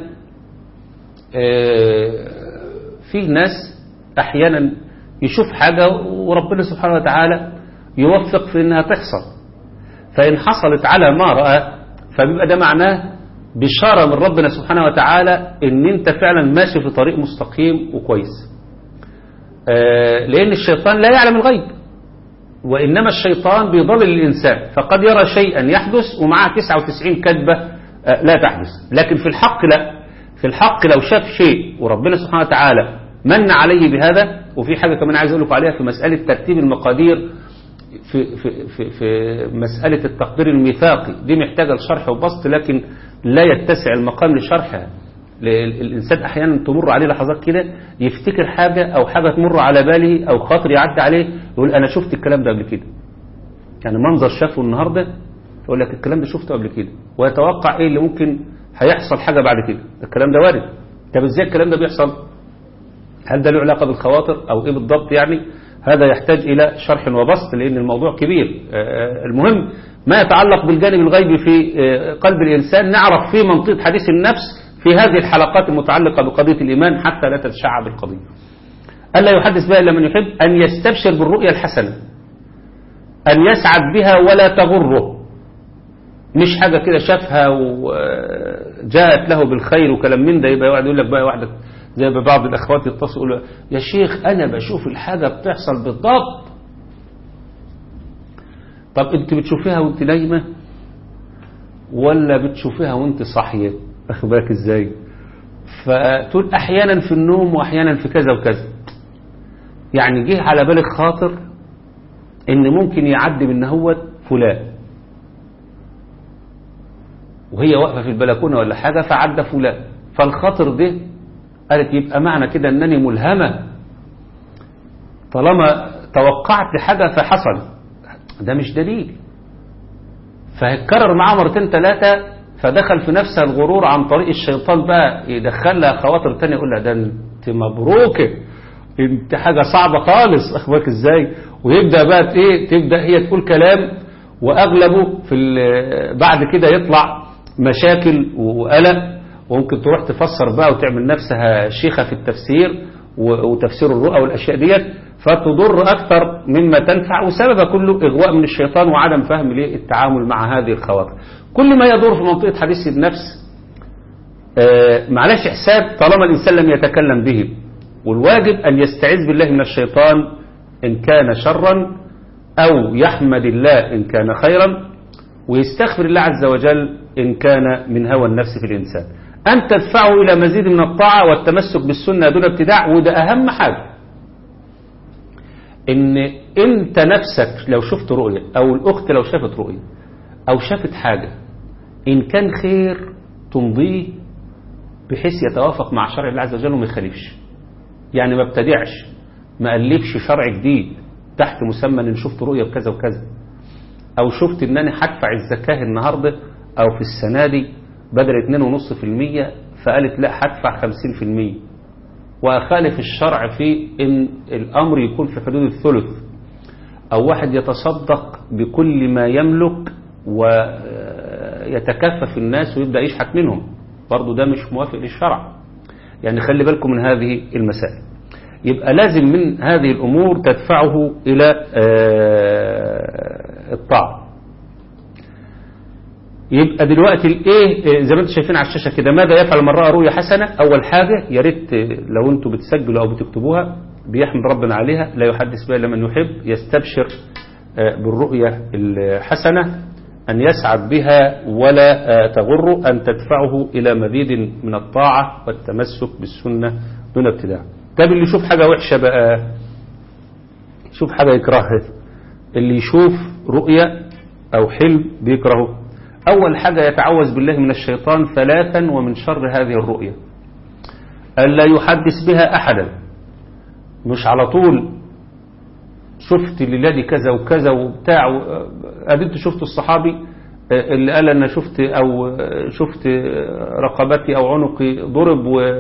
في ناس أحيانا يشوف حاجة وربنا سبحانه وتعالى يوفق في إنها تحصل، فإن حصلت على ما رأى فبيبقى ده معناه بشارة من ربنا سبحانه وتعالى إن أنت فعلا ماشي في طريق مستقيم وكويس. لأن الشيطان لا يعلم الغيب، وإنما الشيطان بيضلل الإنسان، فقد يرى شيئا يحدث ومعه 99 كذبة لا تحدث. لكن في الحق لا، في الحق لو شاف شيء وربنا سبحانه وتعالى من عليه بهذا. وفي حاجة كمان عايز أقول لكم عليها في مسألة ترتيب المقادير في مسألة التقدير الميثاقي، دي محتاجة لشرح وبسط، لكن لا يتسع المقام لشرحها. الإنسان أحيانا تمر عليه لحظات كده يفتكر حاجة أو حاجة تمر على باله أو خاطر يعدي عليه يقول أنا شفت الكلام ده قبل كده، يعني منظر شافه النهاردة يقول لك الكلام ده شفته قبل كده، ويتوقع إيه اللي ممكن هيحصل حاجة بعد كده. الكلام ده وارد. طب إزاي الكلام ده بيحصل؟ هل ده له علاقة بالخواطر أو إيه بالضبط؟ يعني هذا يحتاج إلى شرح وبسط لأن الموضوع كبير. المهم ما يتعلق بالجانب الغيبي في قلب الإنسان نعرف فيه منطقة حديث النفس في هذه الحلقات المتعلقة بقضية الإيمان حتى لا تتشعب القضية. ألا يحدث بها إلا من يحب، أن يستبشر بالرؤيا الحسنة، أن يسعد بها ولا تغره، مش حاجة كده شافها وجاءت له بالخير وكلام من ده يبقى يقعد يقول لك بقى واحدة زي بعض الأخوات يتصلوا يقولوا يا شيخ أنا بشوف الحاجة بتحصل بالضبط. طب أنت بتشوفيها وأنت نايمة ولا بتشوفيها وأنت صاحية؟ أخذ بالك إزاي؟ فتقول أحيانا في النوم وأحيانا في كذا وكذا. يعني جه على بالك خاطر إن ممكن يعدي من هو فلان وهي واقفة في البلكونة ولا حاجة فعدى فلان، فالخاطر ده قالت يبقى معنى كده أنني ملهمة طالما توقعت حاجة فحصل. ده مش دليل. فهتكرر معاه مرتين ثلاثة فدخل في نفسها الغرور عن طريق الشيطان بقى يدخل لها خواطر تانية يقول لها ده انت مبروكة، انت حاجة صعبة خالص. أخبرك ازاي؟ ويبدأ بقى ايه، تبدأ هي تقول كلام وأغلبه في بعد كده يطلع مشاكل وقلق، وممكن تروح تفسر بقى وتعمل نفسها شيخة في التفسير وتفسير الرؤى والأشياء ديت، فتضر أكثر مما تنفع، وسبب كله إغواء من الشيطان وعدم فهم ليه التعامل مع هذه الخواطر. كل ما يدور في منطقة حديث النفس معلش حساب طالما الإنسان لم يتكلم به. والواجب أن يستعيذ بالله من الشيطان إن كان شرا أو يحمد الله إن كان خيرا، ويستغفر الله عز وجل إن كان من هوى النفس في الإنسان. أن تدفعه إلى مزيد من الطاعة والتمسك بالسنة دون ابتداع، وده أهم حاجة. إن أنت نفسك لو شفت رؤية أو الأخت لو شافت رؤية أو شافت حاجة إن كان خير تمضيه بحيث يتوافق مع شرع الله عز وجل وما يخالفش. يعني ما ابتدعش، ما ألفش شرع جديد تحت مسمى إن شفت رؤية بكذا وكذا، أو شفت إن أنا هدفع الزكاة النهاردة أو في السنة دي بدل 2.5% فقالت لا هدفع 50%، وأخالف الشرع في إن الأمر يكون في حدود الثلث، أو واحد يتصدق بكل ما يملك ويتكفف الناس ويبدأ يشحت منهم، برضو ده مش موافق للشرع. يعني خلي بالكم من هذه المسائل. يبقى لازم من هذه الأمور تدفعه إلى الطاعة. يبقى دلوقتي الايه زي ما انتم شايفين على الشاشة كده، ماذا يفعل من رأى رؤيا حسنة؟ أول حاجة يا ريت لو انتم بتسجلوا أو بتكتبوها بيحمد ربنا عليها، لا يحدث بها إلا من يحب، يستبشر بالرؤيا الحسنة، أن يسعد بها ولا تغر، أن تدفعه إلى مزيد من الطاعة والتمسك بالسنة دون ابتداع. طب اللي يشوف حاجة وحشة بقى، يشوف حاجة يكرهها، اللي يشوف رؤيا أو حلم بيكرهه، أول حاجة يتعوذ بالله من الشيطان 3 ومن شر هذه الرؤيا، ألا يحدث بها أحدا. مش على طول شفت للادي كذا وكذا وبتاع أدلت شفت الصحابي اللي قال أنا شفت أو شفت رقبتي أو عنقي ضرب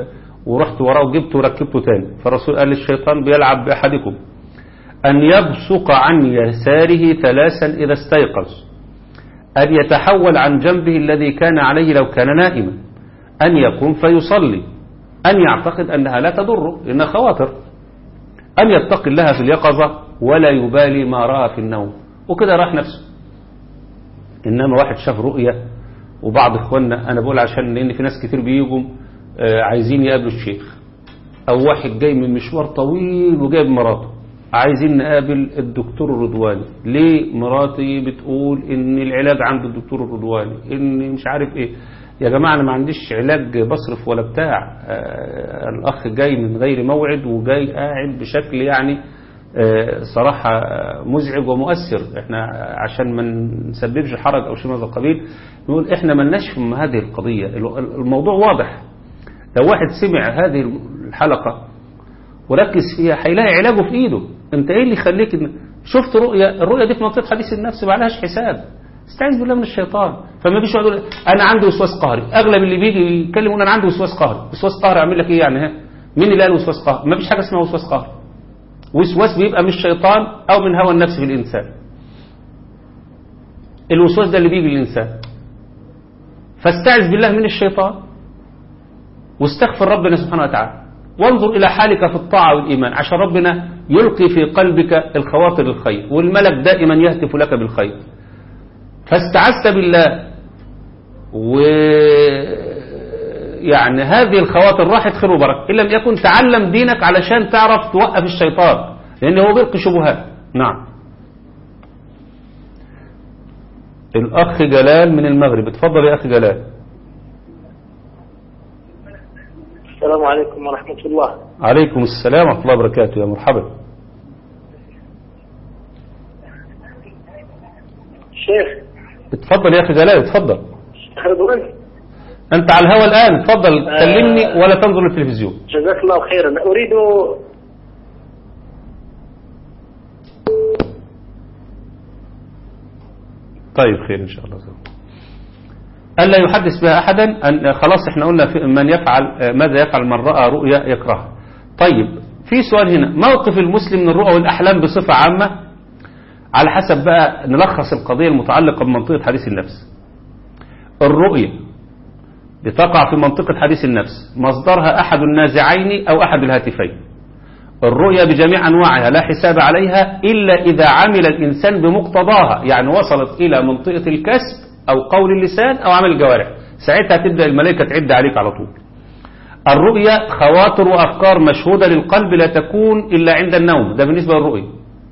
ورحت وراه وجبته وركبته تاني. فالرسول قال الشيطان بيلعب بأحدكم أن يبصق عن يساره 3 إذا استيقظ، أن يتحول عن جنبه الذي كان عليه لو كان نائما، أن يقوم فيصلي، أن يعتقد أنها لا تضره إنها خواطر، أن يتقي الله في اليقظة ولا يبالي ما رأى في النوم، وكده راح نفسه. إنما واحد شاف رؤية، وبعض إخواننا أنا بقول عشان لأن في ناس كتير بيجوا عايزين يقابلوا الشيخ، أو واحد جاي من مشوار طويل وجايب مراته عايزين نقابل الدكتور الرضواني. ليه؟ مراتي بتقول إن العلاج عند الدكتور الرضواني، إن مش عارف إيه. يا جماعة أنا ما عنديش علاج بصرف ولا بتاع. الأخ جاي من غير موعد وجاي قاعد بشكل يعني صراحة مزعج ومؤثر. احنا عشان ما نسببش حرج أو شيء من هذا القبيل نقول احنا ما لناش في هذه القضية. الموضوع واضح. لو واحد سمع هذه الحلقة وركز فيها هيلاقي علاجه في ايده. انت ايه اللي يخليك شفت رؤية؟ الرؤية دي في منطقة حديث النفس ما عليهاش حساب. استعيذ بالله من الشيطان. فما فيش يقول انا عندي وسواس قهري. اغلب اللي بيجي يتكلم يقول انا عندي وسواس قهري. وسواس قهري اعمل لك ايه يعني؟ ها مين اللي قال وسواس قهري؟ ما فيش حاجة اسمها وسواس قهري. وسواس بيبقى من الشيطان او من هوى النفس في الانسان. الوسواس ده اللي بيجي للانسان. فاستعذ بالله من الشيطان واستغفر ربنا سبحانه وتعالى، وانظر إلى حالك في الطاعة والإيمان عشان ربنا يلقي في قلبك الخواطر الخير، والملك دائما يهتف لك بالخير. فاستعذت بالله ويعني هذه الخواطر راحت خير وبركة. إن لم يكن تعلم دينك علشان تعرف توقف الشيطان، لأنه هو بيلقي شبهات. نعم. الأخ جلال من المغرب، اتفضل يا أخي جلال. السلام عليكم ورحمة الله. عليكم السلام ورحمة الله وبركاته. يا مرحبا شيخ. اتفضل يا أخي جلال، اتفضل. شيخ رضوان، أنت على الهواء الآن، اتفضل كلمني ولا تنظر للتلفزيون. جزاك الله خيرا. أريد طيب خير إن شاء الله. ألا يحدث بها أحدا. أن خلاص احنا قلنا في من يفعل ماذا يفعل من رأى رؤيا يكرهها. طيب في سؤال هنا، موقف المسلم من الرؤى والأحلام بصفة عامة على حسب بقى نلخص القضية المتعلقة بمنطقة حديث النفس. الرؤيا بتقع في منطقة حديث النفس، مصدرها أحد النازعين أو أحد الهاتفين. الرؤيا بجميع أنواعها لا حساب عليها إلا إذا عمل الإنسان بمقتضاها، يعني وصلت إلى منطقة الكسب أو قول اللسان أو عمل الجوارح، ساعتها تبدأ الملائكة تعد عليك على طول. الرؤيا خواطر وأفكار مشهودة للقلب لا تكون إلا عند النوم، ده بالنسبة للرؤيا.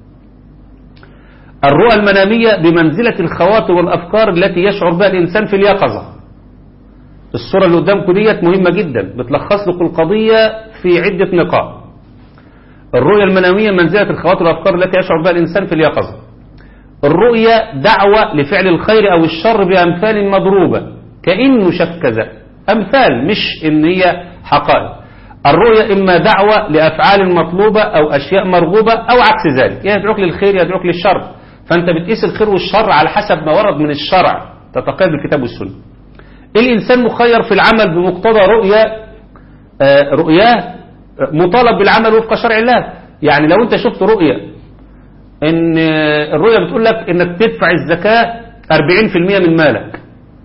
الرؤى المنامية بمنزلة الخواطر والأفكار التي يشعر بها الإنسان في اليقظة. الصورة اللي قدامكم ديت مهمة جدا، بتلخص لكم القضية في عدة نقاط. الرؤيا المنامية منزلة الخواطر والأفكار التي يشعر بها الإنسان في اليقظة. الرؤيا دعوة لفعل الخير أو الشر بأمثال مضروبة، كأنه شاف كذا، أمثال مش إن هي حقائق. الرؤيا إما دعوة لأفعال مطلوبة أو أشياء مرغوبة أو عكس ذلك، يدعوك للخير يدعوك للشر، فأنت بتقيس الخير والشر على حسب ما ورد من الشرع، تتقيد بالكتاب والسنة. الإنسان مخير في العمل بمقتضى رؤياه مطالب بالعمل وفق شرع الله. يعني لو أنت شفت رؤيا ان الرؤيا بتقول لك انك تدفع الزكاة 40% من مالك،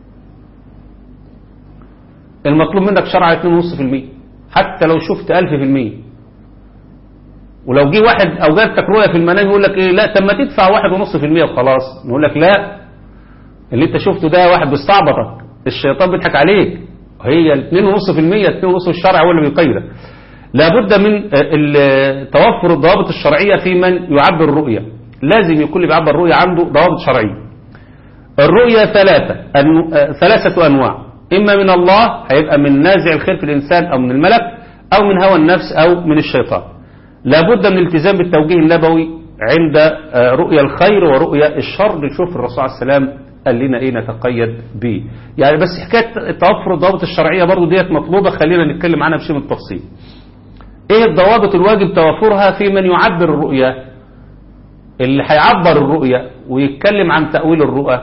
المطلوب منك شرع 2.5%، حتى لو شفت 1000%. ولو جه واحد او جاتك رؤيا في المنام يقول لك ايه، لا طب ما تدفع 1.5% وخلاص، نقول لك لا، اللي انت شفته ده واحد بيستعبطك، الشيطان بيضحك عليك، هي 2.5% الشرع هو اللي بيقيدك. لابد من توفر الضوابط الشرعية في من يعبر الرؤية، لازم يكون اللي بيعبر الرؤية عنده ضوابط شرعية. الرؤية 3 أنواع، إما من الله هيبقى من نازع الخير في الإنسان أو من الملك، أو من هوى النفس أو من الشيطان. لابد من الالتزام بالتوجيه النبوي عند رؤية الخير ورؤية الشر. نشوف الرسول عليه السلام قال لنا ايه نتقيد به. يعني بس حكاية توفر الضوابط الشرعية برضو ديت مطلوبة، خلينا نتكلم عنها بشيء من التفصيل. ايه الضوابط الواجب توفرها في من يعبر الرؤية؟ اللي هيعبر الرؤية ويتكلم عن تأويل الرؤى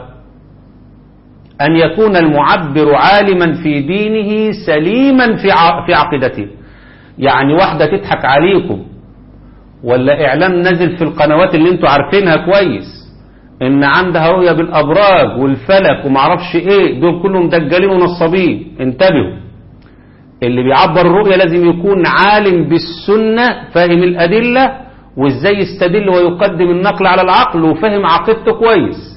أن يكون المعبر عالما في دينه سليما في عقيدته. يعني واحدة تضحك عليكم ولا إعلان نزل في القنوات اللي انتوا عارفينها كويس إن عندها رؤية بالأبراج والفلك ومعرفش إيه، دول كلهم دجالين ونصابين. انتبهوا، اللي بيعبر الرؤية لازم يكون عالم بالسنة، فاهم الأدلة وإزاي يستدل ويقدم النقل على العقل وفهم عقيدته كويس.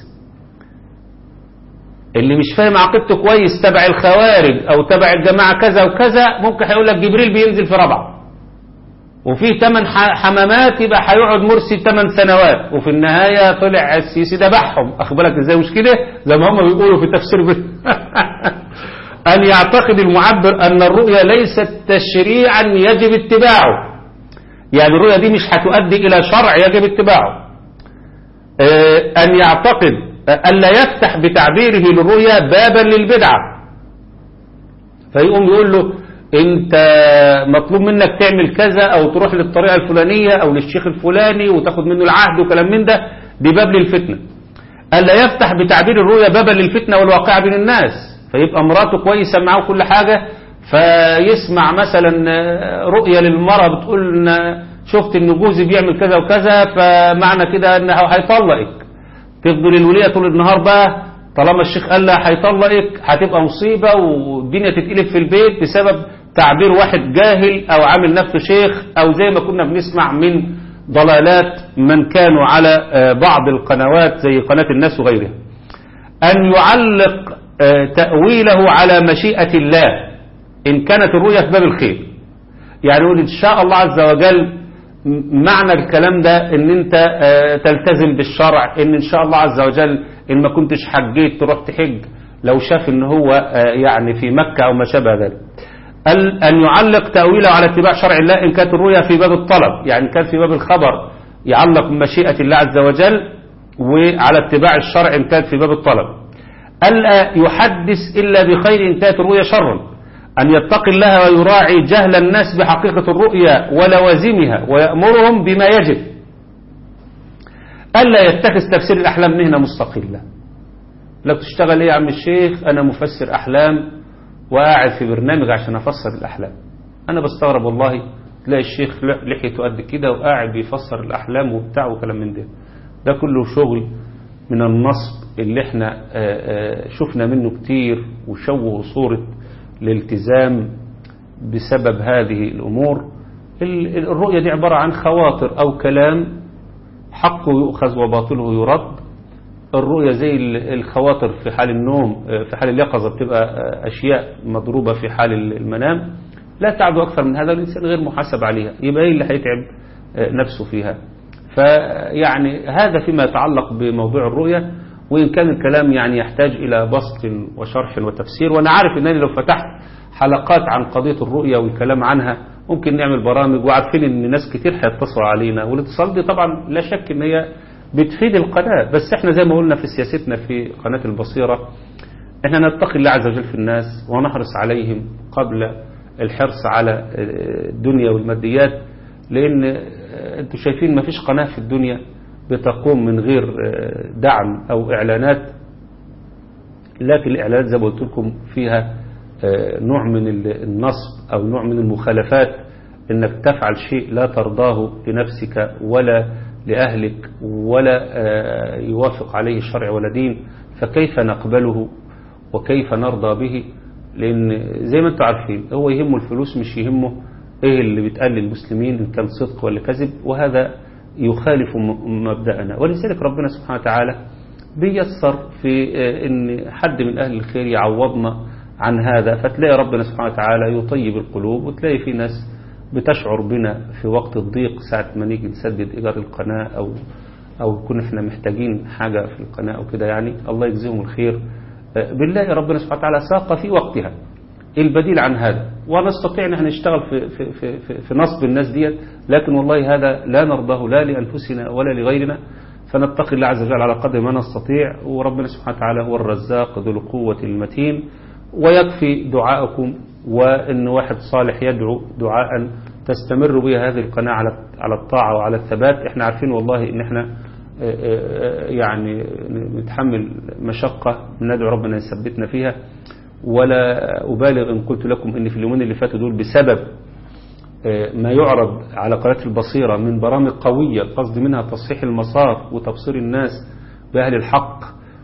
اللي مش فاهم عقيدته كويس تبع الخوارج أو تبع الجماعة كذا وكذا ممكن هيقول لك جبريل بينزل في ربع وفي 8 حمامات يبقى هيقعد مرسي 8 سنوات، وفي النهاية طلع السيسي دبحهم. أخبرك إزاي؟ مش كده زي ما هم بيقولوا في تفسير أن يعتقد المعبر أن الرؤيا ليست تشريعا يجب اتباعه، يعني الرؤيا دي مش هتؤدي إلى شرع يجب اتباعه. أن يعتقد أن لا يفتح بتعبيره للرؤيا بابا للبدعة، فيقوم يقول له أنت مطلوب منك تعمل كذا أو تروح للطريقة الفلانية أو للشيخ الفلاني وتاخد منه العهد وكلام من ده، دي باب للفتنة. ألا يفتح بتعبير الرؤيا بابا للفتنة والواقع بين الناس، فيبقى مراته كويسة معاه كل حاجة، فيسمع مثلا رؤية للمرأة بتقول شفت ان جوزي بيعمل كذا وكذا، فمعنى كده انه هيطلقك. تفضل الولية طول النهار بقى طالما الشيخ قال لها هيطلقك هتبقى مصيبة والدنيا تتقلب في البيت بسبب تعبير واحد جاهل او عامل نفسه شيخ، او زي ما كنا بنسمع من ضلالات من كانوا على بعض القنوات زي قناة الناس وغيرها. أن يعلق تأويله على مشيئة الله إن كانت الرؤيا في باب الخير، يعني يقول إن شاء الله عز وجل معنى الكلام ده إن أنت تلتزم بالشرع، إن شاء الله عز وجل إن ما كنتش حجيت تروح تحج لو شاف إن هو يعني في مكة أو ما شابه ذلك. أن يعلق تأويله على اتباع شرع الله إن كانت الرؤيا في باب الطلب، يعني كان في باب الخبر يعلق مشيئة الله عز وجل وعلى اتباع الشرع إن كانت في باب الطلب. ألا يحدث إلا بخير إن كانت الرؤيا شرا، أن يتقي الله ويراعي جهل الناس بحقيقة الرؤيا ولوازمها ويأمرهم بما يجب. ألا يتخذ تفسير الأحلام مهنة مستقلة. لو تشتغل إيه يا عم الشيخ؟ أنا مفسر أحلام وقاعد في برنامج عشان أفسر الأحلام. أنا بستغرب والله، تلاقي الشيخ لحيته قد كده وقاعد بيفسر الأحلام وبتاع وكلام من ده كله شغل من النصب اللي احنا شفنا منه كتير وشوه صورة الالتزام بسبب هذه الأمور. الرؤية دي عبارة عن خواطر أو كلام حقه يؤخذ وباطله يرد. الرؤية زي الخواطر في حال النوم، في حال اليقظة بتبقى أشياء مضروبة في حال المنام، لا تعد أكثر من هذا، الإنسان غير محاسب عليها، يبقى إيه اللي هيتعب نفسه فيها؟ فيعني هذا فيما يتعلق بموضوع الرؤية، وإن كان الكلام يعني يحتاج إلى بسط وشرح وتفسير، وأنا عارف أنني لو فتحت حلقات عن قضية الرؤية والكلام عنها ممكن نعمل برامج، وعارفين أن ناس كتير هيتصلوا علينا، والاتصال دي طبعا لا شك أن هي بتفيد القناة، بس احنا زي ما قلنا في سياستنا في قناة البصيرة احنا نتقي الله عز وجل في الناس ونحرص عليهم قبل الحرص على الدنيا والماديات، لأن انتوا شايفين ما فيش قناة في الدنيا بتقوم من غير دعم أو إعلانات، لكن الإعلانات زي ما قلت لكم فيها نوع من النصب أو نوع من المخالفات، إنك تفعل شيء لا ترضاه لنفسك ولا لأهلك ولا يوافق عليه الشرع ولا دين، فكيف نقبله وكيف نرضى به؟ لأن زي ما انتم عارفين هو يهمه الفلوس، مش يهمه ايه اللي بيتقال للمسلمين إن كان صدق ولا كذب، وهذا يخالف مبدأنا. ولذلك ربنا سبحانه وتعالى بيسر في ان حد من أهل الخير يعوضنا عن هذا، فتلاقي ربنا سبحانه وتعالى يطيب القلوب، وتلاقي في ناس بتشعر بنا في وقت الضيق ساعة ما نيجي نسدد إيجار القناة أو يكون احنا محتاجين حاجة في القناة أو كده، يعني الله يجزيهم الخير. بالله ربنا سبحانه وتعالى ساق في وقتها البديل عن هذا، ونستطيع ان احنا نشتغل في نصب الناس ديت، لكن والله هذا لا نرضاه لا لأنفسنا ولا لغيرنا، فنتقي الله عز وجل على قدر ما نستطيع، وربنا سبحانه وتعالى هو الرزاق ذو القوة المتين. ويكفي دعاءكم، وان واحد صالح يدعو دعاء تستمر به هذه القناة على الطاعة وعلى الثبات. احنا عارفين والله ان احنا يعني نتحمل مشقة، ندعو ربنا يثبتنا فيها، ولا أبالغ إن قلت لكم إن في اليومين اللي فاتوا دول بسبب ما يعرض على قناة البصيرة من برامج قوية القصد منها تصحيح المسار وتبصير الناس بأهل الحق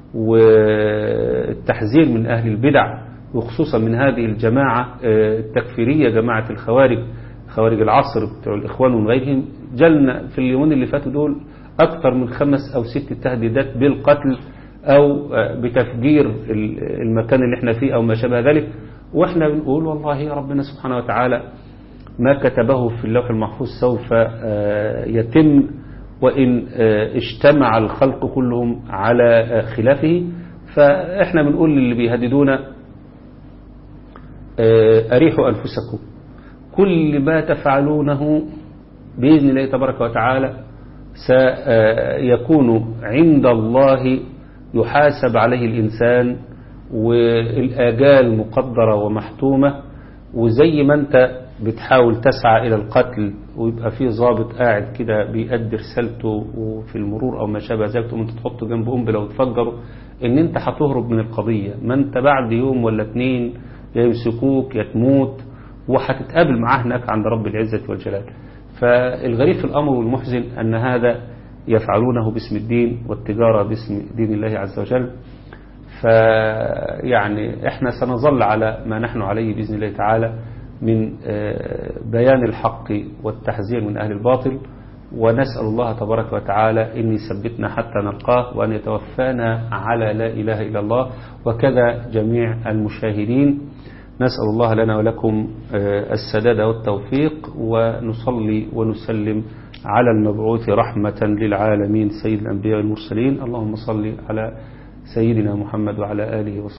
والتحذير من أهل البدع، وخصوصا من هذه الجماعة التكفيرية، جماعة الخوارج، خوارج العصر بتوع الإخوان وغيرهم. جلنا في اليومين اللي فاتوا دول أكثر من 5 أو 6 تهديدات بالقتل أو بتفجير المكان اللي احنا فيه أو ما شابه ذلك. واحنا بنقول والله ربنا سبحانه وتعالى ما كتبه في اللوح المحفوظ سوف يتم، وإن اجتمع الخلق كلهم على خلافه. فإحنا بنقول للي بيهددونا أريحوا أنفسكم، كل ما تفعلونه بإذن الله تبارك وتعالى سيكون عند الله يحاسب عليه الإنسان، والآجال مقدرة ومحتومة. وزي ما أنت بتحاول تسعى إلى القتل ويبقى فيه ضابط قاعد كده بيأدي رسالته في المرور أو ما شابه ذلك، وأنت تحطه جنب قنبلة وتفجره، إن أنت هتهرب من القضية. ما أنت بعد يوم ولا 2 يمسكوك يا تموت، وهتتقابل معاه هناك عند رب العزة والجلال. فالغريب في الأمر والمحزن أن هذا يفعلونه باسم الدين والتجارة باسم دين الله عز وجل. فيعني احنا سنظل على ما نحن عليه بإذن الله تعالى من بيان الحق والتحذير من أهل الباطل، ونسأل الله تبارك وتعالى أن يثبتنا حتى نلقاه، وأن يتوفانا على لا إله إلا الله، وكذا جميع المشاهدين. نسأل الله لنا ولكم السداد والتوفيق، ونصلي ونسلم على المبعوث رحمة للعالمين سيد الأنبياء والمرسلين. اللهم صل على سيدنا محمد وعلى آله وصحبه